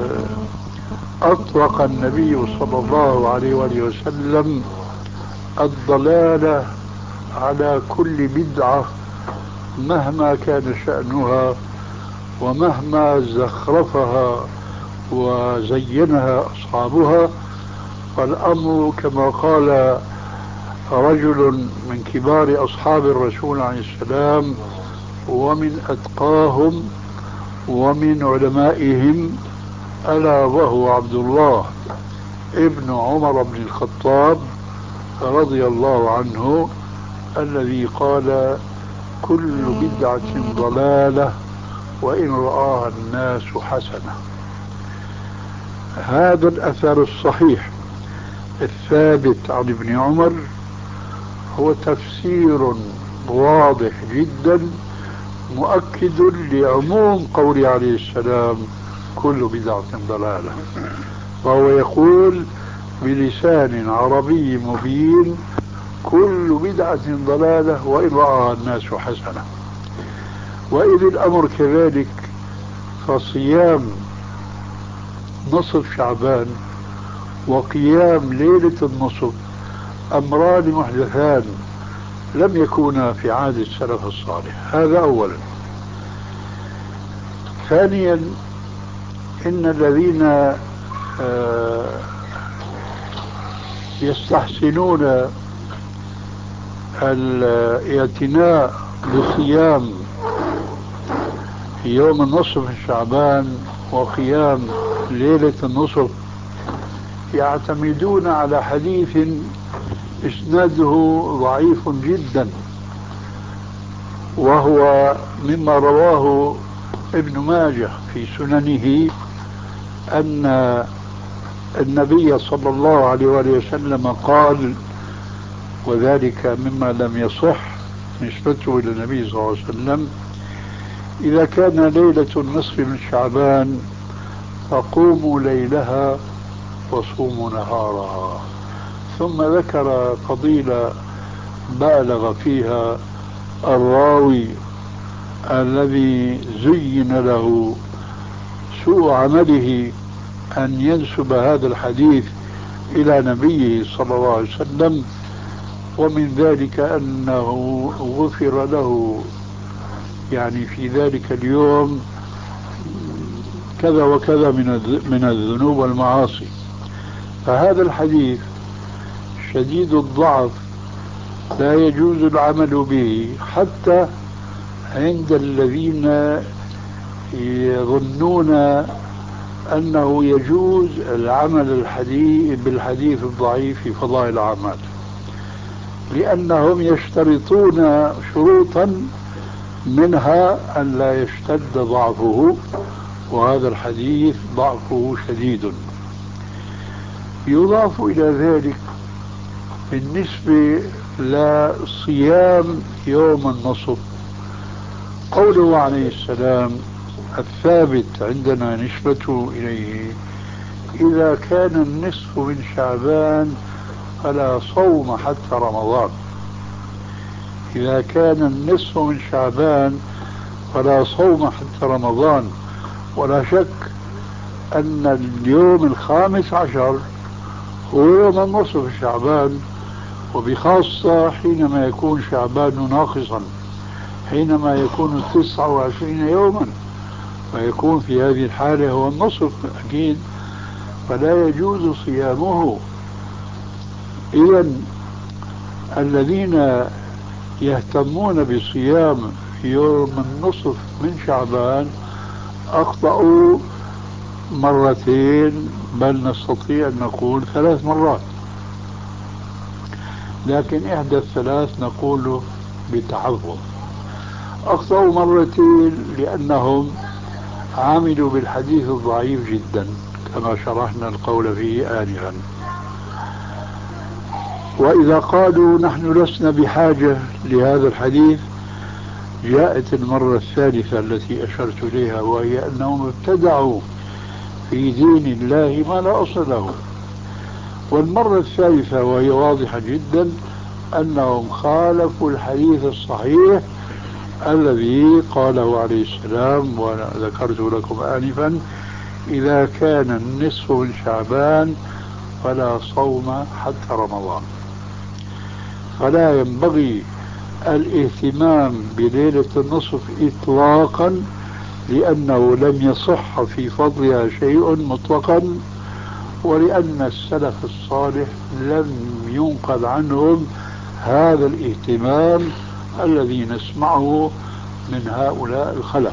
[SPEAKER 3] أطلق النبي صلى الله عليه وسلم الضلالة على كل بدعة مهما كان شأنها ومهما زخرفها وزينها أصحابها. فالأمر كما قال رجل من كبار أصحاب الرسول عليه السلام ومن أتقاهم ومن علمائهم، ألا وهو عبد الله ابن عمر بن الخطاب رضي الله عنه، الذي قال: كل بدعة ضلالة وإن رآها الناس حسنة. هذا الأثر الصحيح الثابت عن ابن عمر هو تفسير واضح جدا مؤكد لعموم قوله عليه السلام: كل بدعة ضلالة. وهو يقول بلسان عربي مبين: كل بدعة ضلالة وإن رآها الناس حسنة. وإذ الأمر كذلك فصيام نصف شعبان وقيام ليلة النصف أمران محدثان لم يكونا في عهد السلف الصالح. هذا أولا. ثانيا، إن الذين يستحسنون الاعتناء بصيام يوم النصف من شعبان وقيام ليلة النصف يعتمدون على حديث إسناده ضعيف جدا، وهو مما رواه ابن ماجه في سننه أن النبي صلى الله عليه وسلم قال، وذلك مما لم يصح نسبته إلى النبي صلى الله عليه وسلم: إذا كان ليلة النصف من شعبان فقوموا ليلها وصوموا نهارها. ثم ذكر فضيلة بالغ فيها الراوي الذي زين له سوء عمله أن ينسب هذا الحديث إلى نبيه صلى الله عليه وسلم، ومن ذلك أنه غفر له يعني في ذلك اليوم كذا وكذا من الذنوب والمعاصي. فهذا الحديث شديد الضعف لا يجوز العمل به حتى عند الذين يظنون أنه يجوز العمل بالحديث الضعيف في فضائل الأعمال، لأنهم يشترطون شروطا منها أن لا يشتد ضعفه، وهذا الحديث ضعفه شديد. يضاف إلى ذلك بالنسبة لصيام يوم النصف قوله عليه السلام الثابت عندنا نسبته إليه: إذا كان النصف من شعبان فلا صوم حتى رمضان. إذا كان النصف من شعبان فلا صوم حتى رمضان. ولا شك أن اليوم 15 هو يوم النصف شعبان، وبخاصة حينما يكون شعبان ناقصا، حينما يكون 29 يوما، فيكون في هذه الحالة هو النصف أكيد، فلا يجوز صيامه. إذن الذين يهتمون بصيام يوم النصف من شعبان أخطأوا مرتين، بل نستطيع أن نقول 3 مرات، لكن إحدى الثلاث نقول بتحفظ. أخطأوا مرتين لأنهم عملوا بالحديث الضعيف جدا كما شرحنا القول فيه آنفا. وإذا قالوا نحن لسنا بحاجة لهذا الحديث، جاءت المرة الثالثة التي أشرت إليها، وهي أنهم ابتدعوا في دين الله ما لا أصل له. والمرة الثالثة وهي واضحة جدا أنهم خالفوا الحديث الصحيح الذي قاله عليه السلام وذكرت لكم آنفا: إذا كان النصف من شعبان فلا صوم حتى رمضان. فلا ينبغي الاهتمام بليلة النصف إطلاقا، لأنه لم يصح في فضلها شيء مطلقا، ولأن السلف الصالح لم ينقل عنهم هذا الاهتمام الذي نسمعه من هؤلاء الخلف.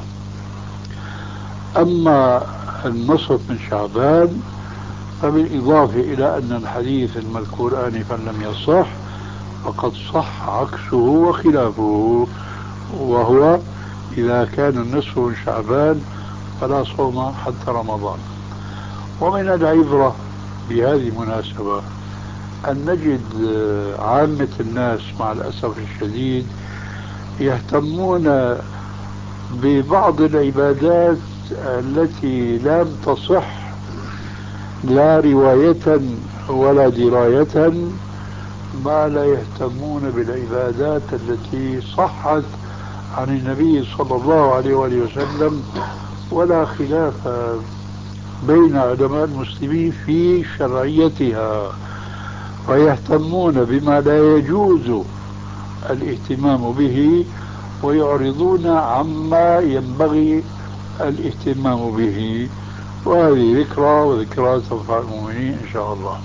[SPEAKER 3] أما النصف من شعبان فبالإضافة إلى أن الحديث المذكور آنفا لم يصح، فقد صح عكسه وخلافه، وهو إذا كان النصف من شعبان فلا صوم حتى رمضان. ومن العبرة بهذه المناسبة أن نجد عامة الناس مع الأسف الشديد يهتمون ببعض العبادات التي لم تصح لا رواية ولا دراية، ما لا يهتمون بالعبادات التي صحت عن النبي صلى الله عليه وآله وسلم، ولا خلاف بين علماء المسلمين في شرعيتها، ويهتمون بما لا يجوز الاهتمام به ويعرضون عما ينبغي الاهتمام به. وهذه ذكرى وذكرى تنفع المؤمنين إن شاء الله.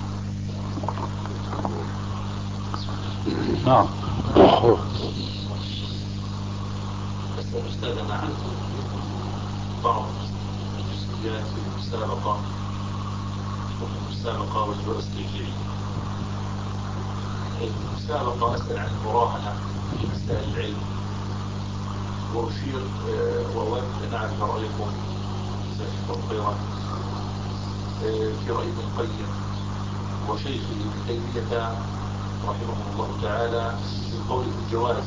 [SPEAKER 3] نعم.
[SPEAKER 9] أستاذ، أنا عندي بعض الجزئيات في المسابقة والجوائز التشجيعية. المسابقة أسأل عن المراهنة في مسائل العلم، وأشير وأود أن أعرف رأيكم جزاكم خيرا في رأي ابن القيم وشيخ ابن تيمية رحمه الله تعالى في قول الجواز.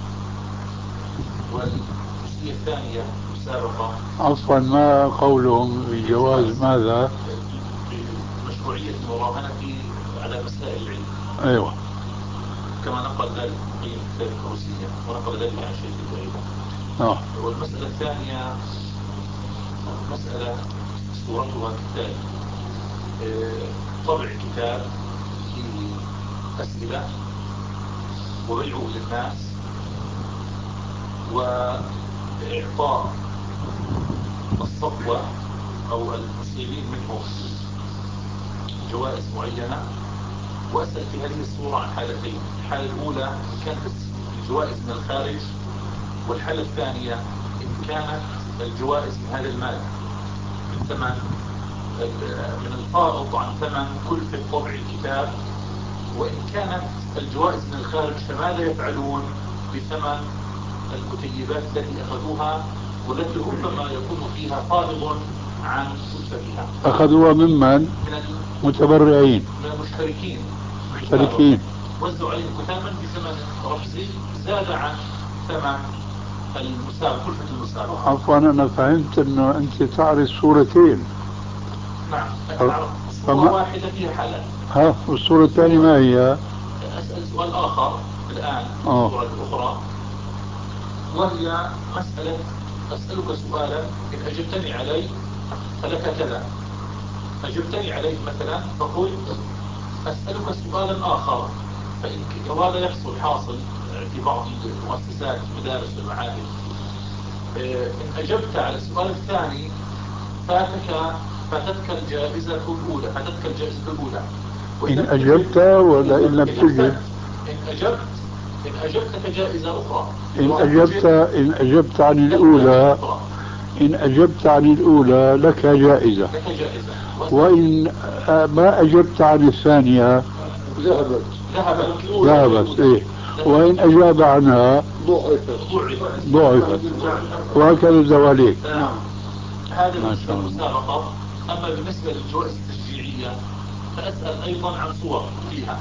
[SPEAKER 9] والجزئية الثانية مسابقة.
[SPEAKER 3] عفوا، ما قولهم بجواز ماذا؟
[SPEAKER 9] مشروعية المراهنة على مسائل العلم.
[SPEAKER 3] أيوة.
[SPEAKER 9] كما نقل ذلك ابن القيم في كتاب الفروسية، ونقل ذلك عن شيخ البعيدة. والمسألة الثانية مسألة صورتها كالتالي: طبع كتاب فيه أسئلة وبيعه للناس، وإعطاء الصفوة أو المسلمين منهم جوائز معينة. وأسأل في هذه الصورة عن حالتين: الحالة الأولى إن كانت الجوائز من الخارج، والحالة الثانية إن كانت الجوائز من هذا المال، من الفائض عن ثمن كلفة طبع الكتاب. وإن كانت الجوائز من الخارج فماذا يفعلون بثمن المكيبات التي أخذوها، والتي ربما يكون فيها فائض عن كلفتها؟
[SPEAKER 3] أخذوها ممن؟
[SPEAKER 9] من
[SPEAKER 3] متبرعين،
[SPEAKER 9] من المشتركين. وزعوا عليهم كتابا بثمن رمزي زاد عن ثمن المسابقة، كلفة المسابقة.
[SPEAKER 3] عفوا، أنا فهمت أنه أنت تعرض صورتين.
[SPEAKER 9] نعم، صورة واحدة فيها حالات.
[SPEAKER 3] والصورة الثانية ما هي؟
[SPEAKER 9] أسأل سؤال آخر الآن. الصورة الأخرى وهي مسألة: أسألك سؤالا إن أجبتني عليه فلك كذا. أجبتني عليه مثلا فقلت أسألك سؤالا آخر، وهذا يحصل حاصل في بعض المؤسسات المدارس والمعاهد. إن أجبت على السؤال الثاني فاتتك الجائزة الأولى.
[SPEAKER 3] إن أجبت ولا إن لم تجب؟
[SPEAKER 9] إن أجبت كجائزة أخرى.
[SPEAKER 3] إن أجبت عن الأولى، إن أجبت عن الأولى لك جائزة. وإن ما أجبت عن الثانية ذهبت. إيه. وإن أجاب عنها ضعفت، وهكذا الزواليك.
[SPEAKER 9] هذا بالنسبة للمسابقة. أما بالنسبة للجوائز التشجيعية فأسأل أيضا عن صور فيها.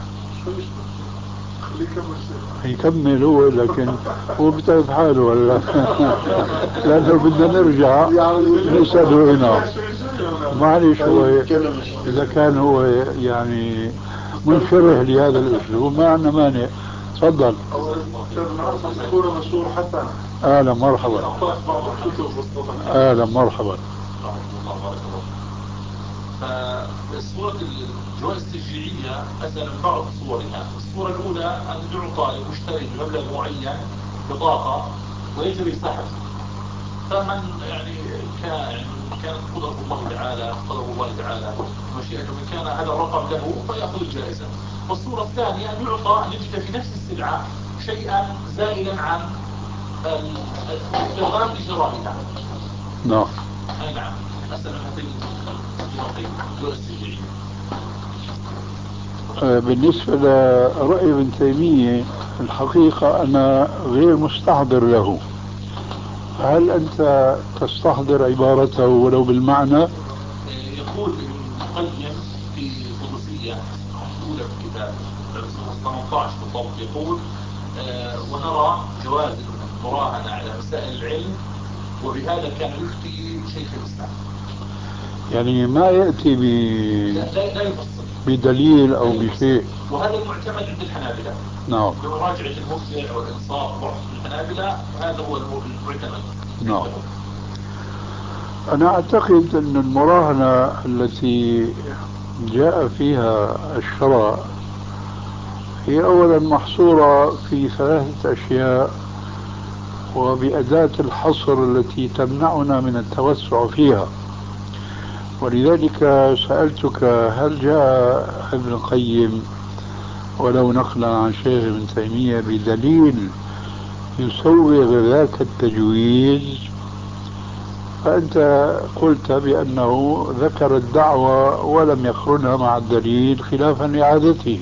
[SPEAKER 3] يكمل هو، لكن هو بتعرف حاله ولا لأنه بدنا نرجع نسأله هنا. معلش، هو إذا كان هو يعني منشرح لهذا الأسلوب ما عندنا مانع. تفضل.
[SPEAKER 5] مشهور حسن.
[SPEAKER 3] أهلا مرحبا. أهلا مرحبا.
[SPEAKER 9] فصورة الجوائز التشجيعية مثلا بعض صورها، الصورة الأولى أن يعطى لمشتري بمبلغ معين بطاقة ويجري سحب، فمن يعني كانت قدرة الله تعالى مشيئته من كان هذا الرقم له فيأخذ الجائزة. والصورة الثانية أن يعطى أن يجد في نفس السلعة شيئا زائلا عن استغرام إجرائها.
[SPEAKER 3] نعم.
[SPEAKER 9] أي نعم. مثلا هذه الجوائز التشجيعية.
[SPEAKER 3] بالنسبة لرأي ابن تيمية الحقيقة أنا غير مستحضر له. هل أنت تستحضر عبارته ولو بالمعنى؟
[SPEAKER 9] يقول ابن القيم في قدسية الأولى في الكتاب 18 بالضبط، يقول ونرى جواز المراهنة على مسائل العلم، وبهذا كان يفتي شيخ الإسلام.
[SPEAKER 3] يعني ما يأتي
[SPEAKER 9] لا يفصل
[SPEAKER 3] بدليل أو بشيء.
[SPEAKER 9] وهذا المعتمد عند الحنابلة.
[SPEAKER 3] نعم.
[SPEAKER 9] بمراجعة المبدع والإنصاف وضعف الحنابلة هذا هو المعتمد.
[SPEAKER 3] نعم. أنا أعتقد أن المراهنة التي جاء فيها الشرع هي أولا محصورة في 3 أشياء، وبأداة الحصر التي تمنعنا من التوسع فيها. ولذلك سألتك هل جاء ابن القيم ولو نقلا عن شيخ ابن تيمية بدليل يسوغ ذاك التجويز؟ فأنت قلت بأنه ذكر الدعوة ولم يقرنها مع الدليل خلافا لعادته.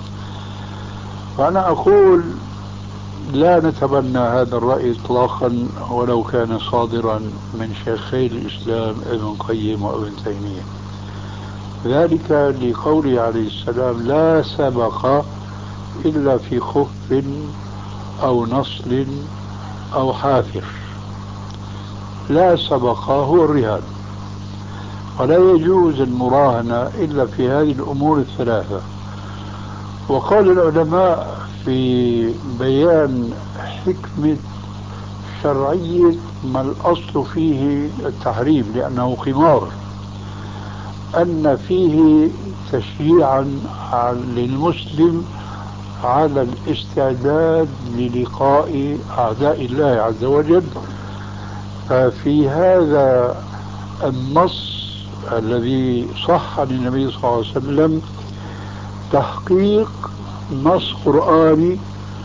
[SPEAKER 3] فأنا أقول لا نتبنى هذا الرأي إطلاقا ولو كان صادرا من شيخي الإسلام ابن القيم وابن تيمية، ذلك لقوله عليه السلام لا سبق إلا في خف أو نصل أو حافر. لا سبق هو الرهان، ولا يجوز المراهنة إلا في هذه الأمور 3. وقال العلماء في بيان حكمة شرعية ما الأصل فيه التحريم لأنه قمار، أن فيه تشجيعا للمسلم على الاستعداد للقاء أعداء الله عز وجل. ففي هذا النص الذي صح عن النبي صلى الله عليه وسلم تحقيق نص قرآني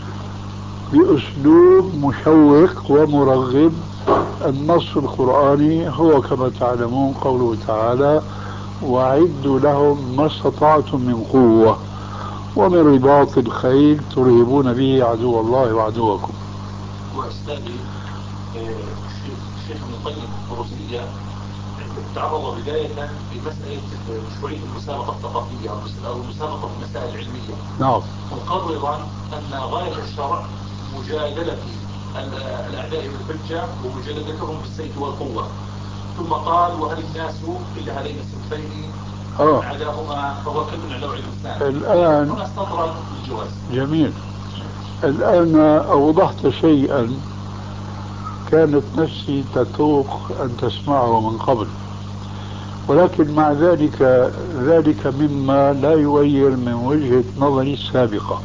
[SPEAKER 3] بأسلوب مشوق ومرغب. النص القرآني هو كما تعلمون قوله تعالى وأعدوا لهم ما استطعتم من قوة ومن رباط الخيل ترهبون به عدو الله وعدوكم.
[SPEAKER 9] وأستاذي الشيخ ابن القيم الفروسية تعرض بداية لمسألة مشروعية المسابقة الثقافية أو المسابقة في المسائل العلمية.
[SPEAKER 3] نعم.
[SPEAKER 9] مقررا أن غاية الشرع مجادلة الأعداء بالحجة ومجادلتهم بالسيف والقوة، ثم قال وهل الناس إلا هذين الصنفين عداهما فهو كل على وعي الإنسان.
[SPEAKER 3] الآن
[SPEAKER 9] هنا استطرد الجواز.
[SPEAKER 3] جميل. الآن أوضحت شيئا كانت نفسي تتوق أن تسمعه من قبل، ولكن مع ذلك مما لا يغير من وجهة نظري السابقة.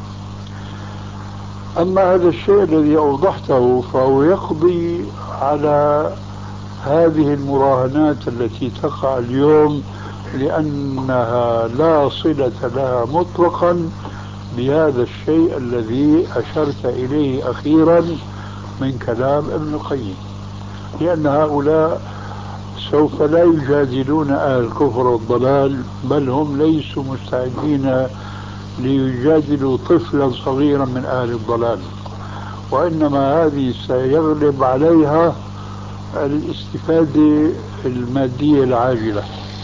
[SPEAKER 3] أما هذا الشيء الذي أوضحته فهو يقضي على هذه المراهنات التي تقع اليوم، لأنها لا صلة لها مطلقا بهذا الشيء الذي أشرت إليه أخيرا من كلام ابن القيم، لأن هؤلاء سوف لا يجادلون أهل الكفر والضلال، بل هم ليسوا مستعدين ليجادلوا طفلا صغيرا من أهل الضلال، وإنما هذه سيغلب عليها الاستفادة المادية العاجلة.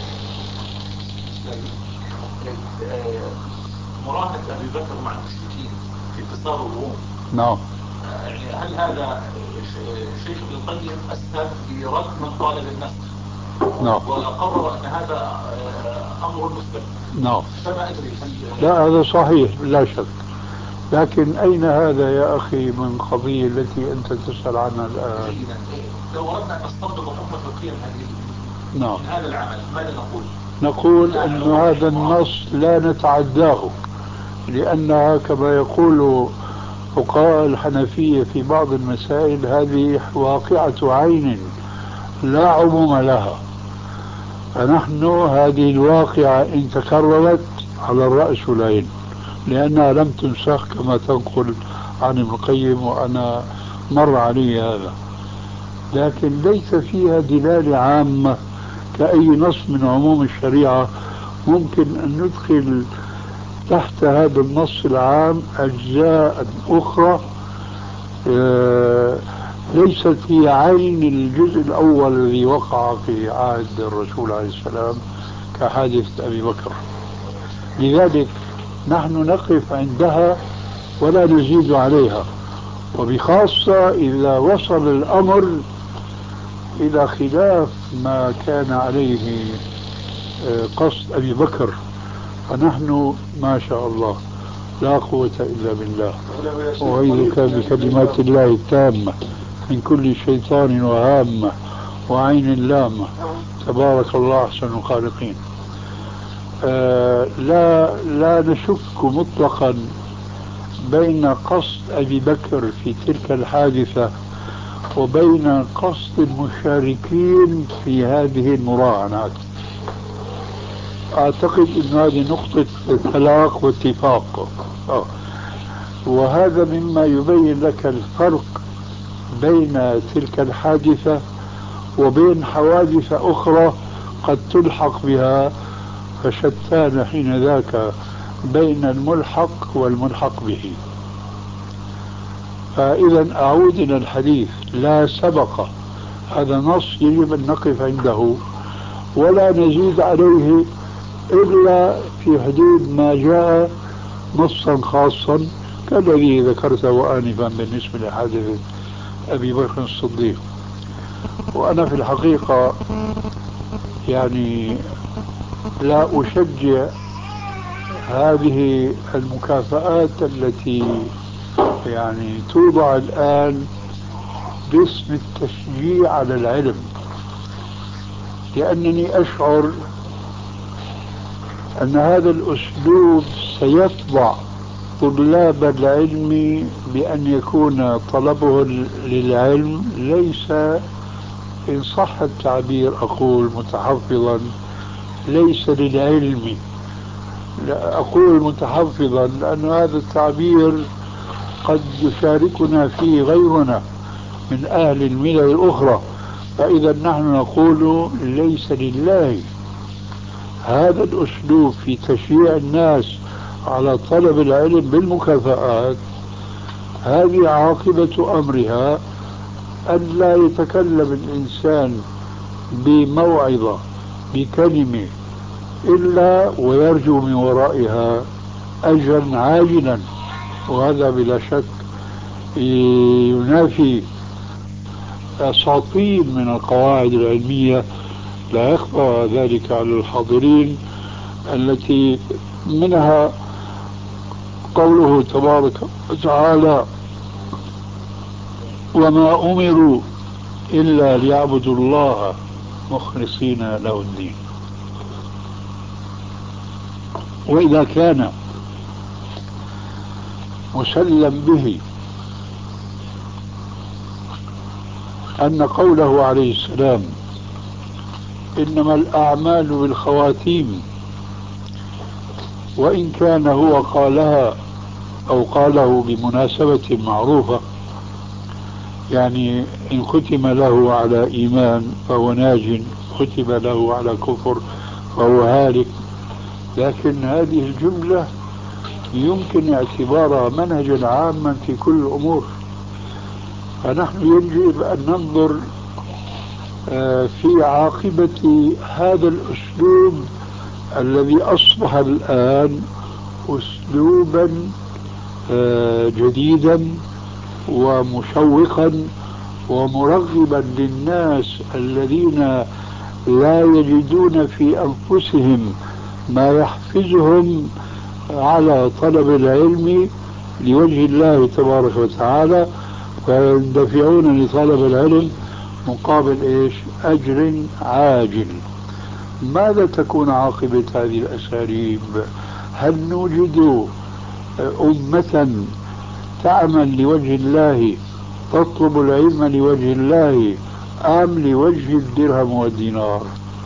[SPEAKER 9] مراهنة أبي بكر مع المشركين في انتصار الروم.
[SPEAKER 3] نعم.
[SPEAKER 9] يعني هل هذا شيخ ابن القيم أسهل في رد من طالب النسخ؟
[SPEAKER 3] نعم.
[SPEAKER 9] وقرر أن هذا أمر مثبت.
[SPEAKER 3] نعم.
[SPEAKER 9] فما أدري
[SPEAKER 3] لا هذا صحيح لا شك، لكن أين هذا يا أخي من قضية التي أنت تسأل عنها الآن؟
[SPEAKER 9] جيدا. لو أردنا أن نستنبط حكم فقهيا من
[SPEAKER 3] نعم.
[SPEAKER 9] هذا العمل ماذا نقول؟
[SPEAKER 3] نقول أن هذا النص لا نتعداه، لأنها كما يقول فقهاء الحنفية في بعض المسائل هذه واقعة عين لا عموم لها، فنحن هذه الواقعة إن تكررت على الرأس والعين، لأنها لم تنسخ كما تنقل عن ابن القيم، وأنا مر علي هذا، لكن ليس فيها دلالة عامة كأي نص من عموم الشريعة ممكن أن ندخل تحت هذا النص العام أجزاء أخرى ليست هي عين الجزء الأول الذي وقع في عهد الرسول عليه السلام كحادثة أبي بكر. لذلك نحن نقف عندها ولا نزيد عليها، وبخاصة إذا وصل الأمر إلى خلاف ما كان عليه قصد أبي بكر، فنحن ما شاء الله لا قوة إلا بالله، وأعيذك بكلمات الله التامة من كل شيطان وهامة وعين لامة، تبارك الله أحسن الخالقين. لا نشك مطلقا بين قصد أبي بكر في تلك الحادثة وبين قصد المشاركين في هذه المراهنات. أعتقد أن هذه نقطة اتفاق واتفاق، وهذا مما يبين لك الفرق بين تلك الحادثة وبين حوادث أخرى قد تلحق بها، فشتان حين ذاك بين الملحق والملحق به. فإذا أعود إلى الحديث، لا سبق، هذا نص يجب أن نقف عنده ولا نزيد عليه إلا في حدود ما جاء نصا خاصا كالذي ذكرته آنفا بالنسبة لحادثة أبي بكر الصديق. وأنا في الحقيقة يعني لا أشجع هذه المكافآت التي يعني توضع الآن باسم التشجيع على العلم، لأنني أشعر أن هذا الأسلوب سيطبع طلاب العلم بأن يكون طلبه للعلم ليس، إن صح التعبير أقول متحفظا، ليس للعلم. لا أقول متحفظا لأن هذا التعبير قد يشاركنا فيه غيرنا من أهل الملل الأخرى، فإذا نحن نقول ليس لله. هذا الأسلوب في تشجيع الناس على طلب العلم بالمكافآت، هذه عاقبة أمرها أن لا يتكلم الإنسان بموعظة بكلمة إلا ويرجو من ورائها أجرا عاجلا، وهذا بلا شك ينافي أساطير من القواعد العلمية لا يخفى ذلك على الحاضرين، التي منها قوله تبارك وتعالى: وما أمروا إلا ليعبدوا الله مخلصين له الدين. وإذا كان مسلم به أن قوله عليه السلام إنما الأعمال بالخواتيم، وإن كان هو قالها أو قاله بمناسبة معروفة، يعني إن ختم له على إيمان فهو ناج، ختم له على كفر فهو هالك، لكن هذه الجملة يمكن اعتبارها منهجا عاما في كل الأمور. فنحن يجب أن ننظر في عاقبة هذا الأسلوب الذي أصبح الآن أسلوبا جديدا ومشوقا ومرغبا للناس الذين لا يجدون في أنفسهم ما يحفزهم على طلب العلم لوجه الله تبارك وتعالى، فيندفعون لطلب العلم مقابل أجر عاجل. ماذا تكون عاقبة هذه الأساليب؟ هل نوجد أمة تعمل لوجه الله، تطلب العلم لوجه الله، أم لوجه الدرهم والدينار؟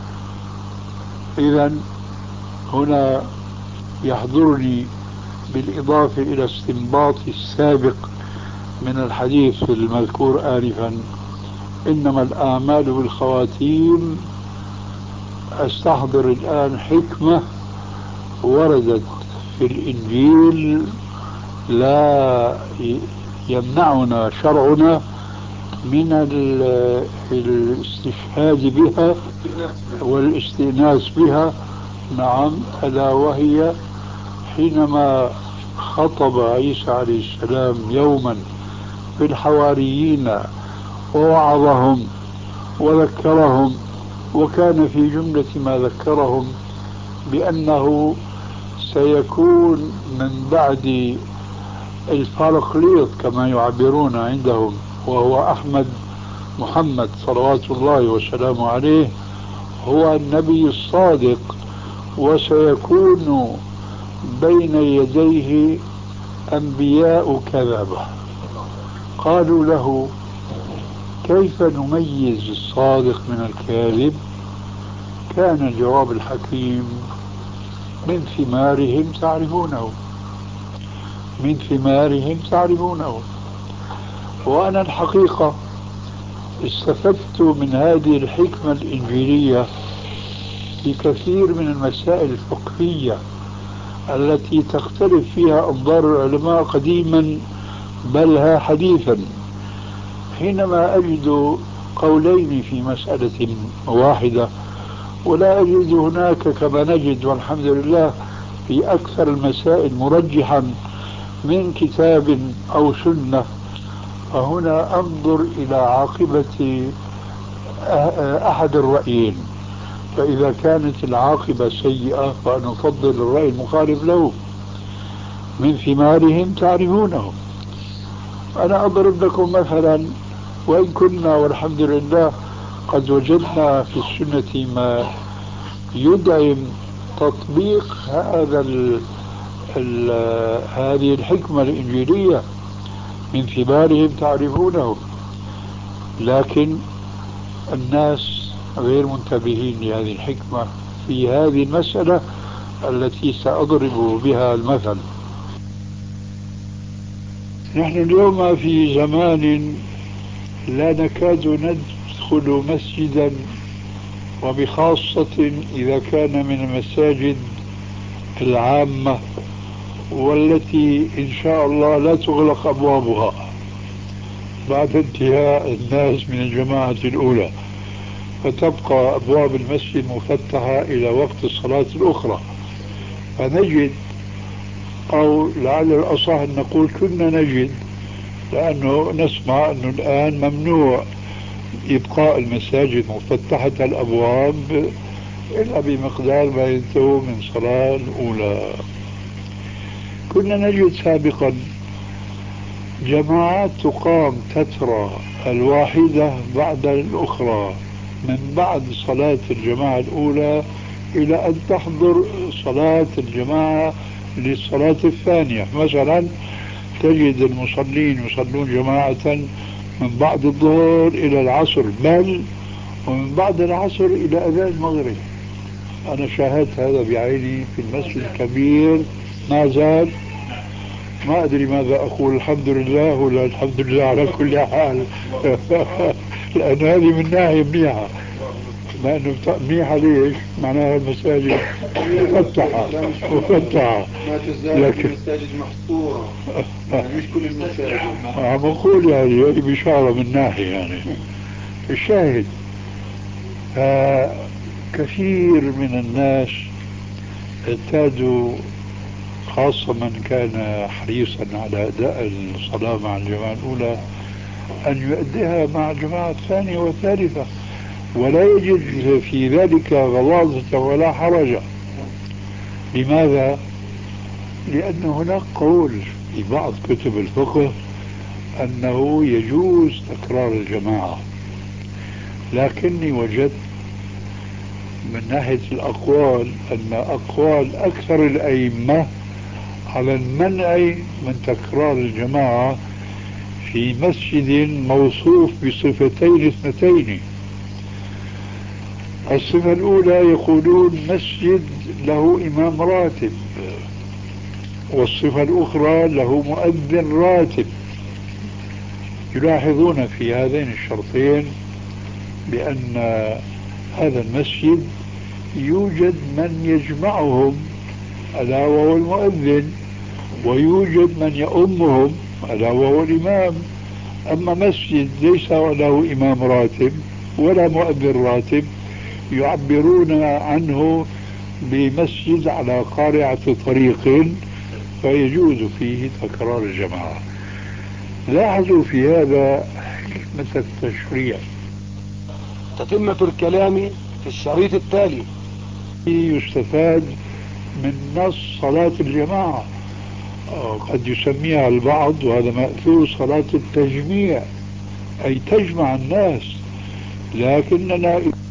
[SPEAKER 3] إذن هنا يحضرني بالإضافة إلى استنباط السابق من الحديث المذكور آنفا، إنما الأعمال بالخواتيم، أستحضر الآن حكمة وردت في الإنجيل لا يمنعنا شرعنا من الاستشهاد بها والاستئناس بها. نعم، ألا وهي حينما خطب عيسى عليه السلام يوما في الحواريين ووعظهم وذكرهم، وكان في جملة ما ذكرهم بأنه سيكون من بعد الفارقليط كما يعبرون عندهم، وهو أحمد محمد صلوات الله وسلامه عليه، هو النبي الصادق، وسيكون بين يديه أنبياء كذبة. قالوا له: كيف نميز الصادق من الكاذب؟ كان الجواب الحكيم: من ثمارهم تعرفونه، من ثمارهم تعرفونه. وأنا الحقيقة استفدت من هذه الحكمة الإنجيلية في كثير من المسائل الفقهية التي تختلف فيها أنظار العلماء قديما بل حديثا. حينما أجد قولين في مسألة واحدة، ولا أجد هناك كما نجد والحمد لله في أكثر المسائل مرجحا من كتاب أو سنة، فهنا أنظر إلى عاقبة أحد الرأيين، فإذا كانت العاقبة سيئة فنفضل الرأي المخالف له. من ثمارهم تعرفونه. أنا أضرب لكم مثلا، وإن كنا والحمد لله قد وجدنا في السنة ما يدعم تطبيق هذه الحكمة الإنجيلية، من ثمارهم تعرفونه، لكن الناس غير منتبهين لهذه الحكمة في هذه المسألة التي سأضرب بها المثل. نحن اليوم في زمان لا نكاد ندخل مسجدا، وبخاصة إذا كان من المساجد العامة والتي إن شاء الله لا تغلق أبوابها بعد انتهاء الناس من الجماعة الأولى، فتبقى أبواب المسجد مفتحة إلى وقت الصلاة الأخرى. فنجد، أو لعل الأصح أن نقول كنا نجد، لأنه نسمع أنه الآن ممنوع إبقاء المساجد مفتحة الأبواب إلا بمقدار ما ينتهوا من صلاة الأولى. كنا نجد سابقا جماعات تقام تترى الواحدة بعد الأخرى من بعد صلاة الجماعة الأولى إلى أن تحضر صلاة الجماعة للصلاة الثانية. مثلا تجد المصلين يصلون جماعة من بعد الظهر إلى العصر، بل ومن بعد العصر إلى أذان المغرب. أنا شاهدت هذا بعيني في المسجد الكبير، ما زال، ما أدري ماذا أقول، الحمد لله ولا الحمد لله على كل حال. لأن هذه من ناحية منيحة، لأنه منيحة ليش؟ معناها المساجد مفتحة.
[SPEAKER 4] ما تزال المساجد محصورة، يعني مش كل المساجد.
[SPEAKER 3] عم أقول يعني بشارة من ناحية يعني. الشاهد، كثير من الناس اعتادوا، خاصة من كان حريصا على أداء الصلاة مع الجماعة الأولى، أن يؤديها مع الجماعة الثانية والثالثة، ولا يجد في ذلك غلاظة ولا حرج. لماذا؟ لأن هناك قول في بعض كتب الفقه أنه يجوز تكرار الجماعة، لكني وجدت من ناحية الأقوال أن أقوال أكثر الأئمة على المنع من تكرار الجماعة في مسجد موصوف بصفتين اثنتين. الصفة الأولى يقولون مسجد له إمام راتب، والصفة الأخرى له مؤذن راتب. يلاحظون في هذين الشرطين بأن هذا المسجد يوجد من يجمعهم ألا وهو المؤذن، ويوجد من يؤمهم ألا وهو الإمام. أما مسجد ليس له إمام راتب ولا مؤذن راتب يعبرون عنه بمسجد على قارعة طريق، فيجوز فيه تكرار الجماعة. لاحظوا في هذا حكمة التشريع.
[SPEAKER 2] تتمة الكلام في الشريط التالي.
[SPEAKER 3] يستفاد من نص صلاة الجماعة، قد يسميها البعض وهذا مأثور صلاة التجميع، أي تجمع الناس، لكننا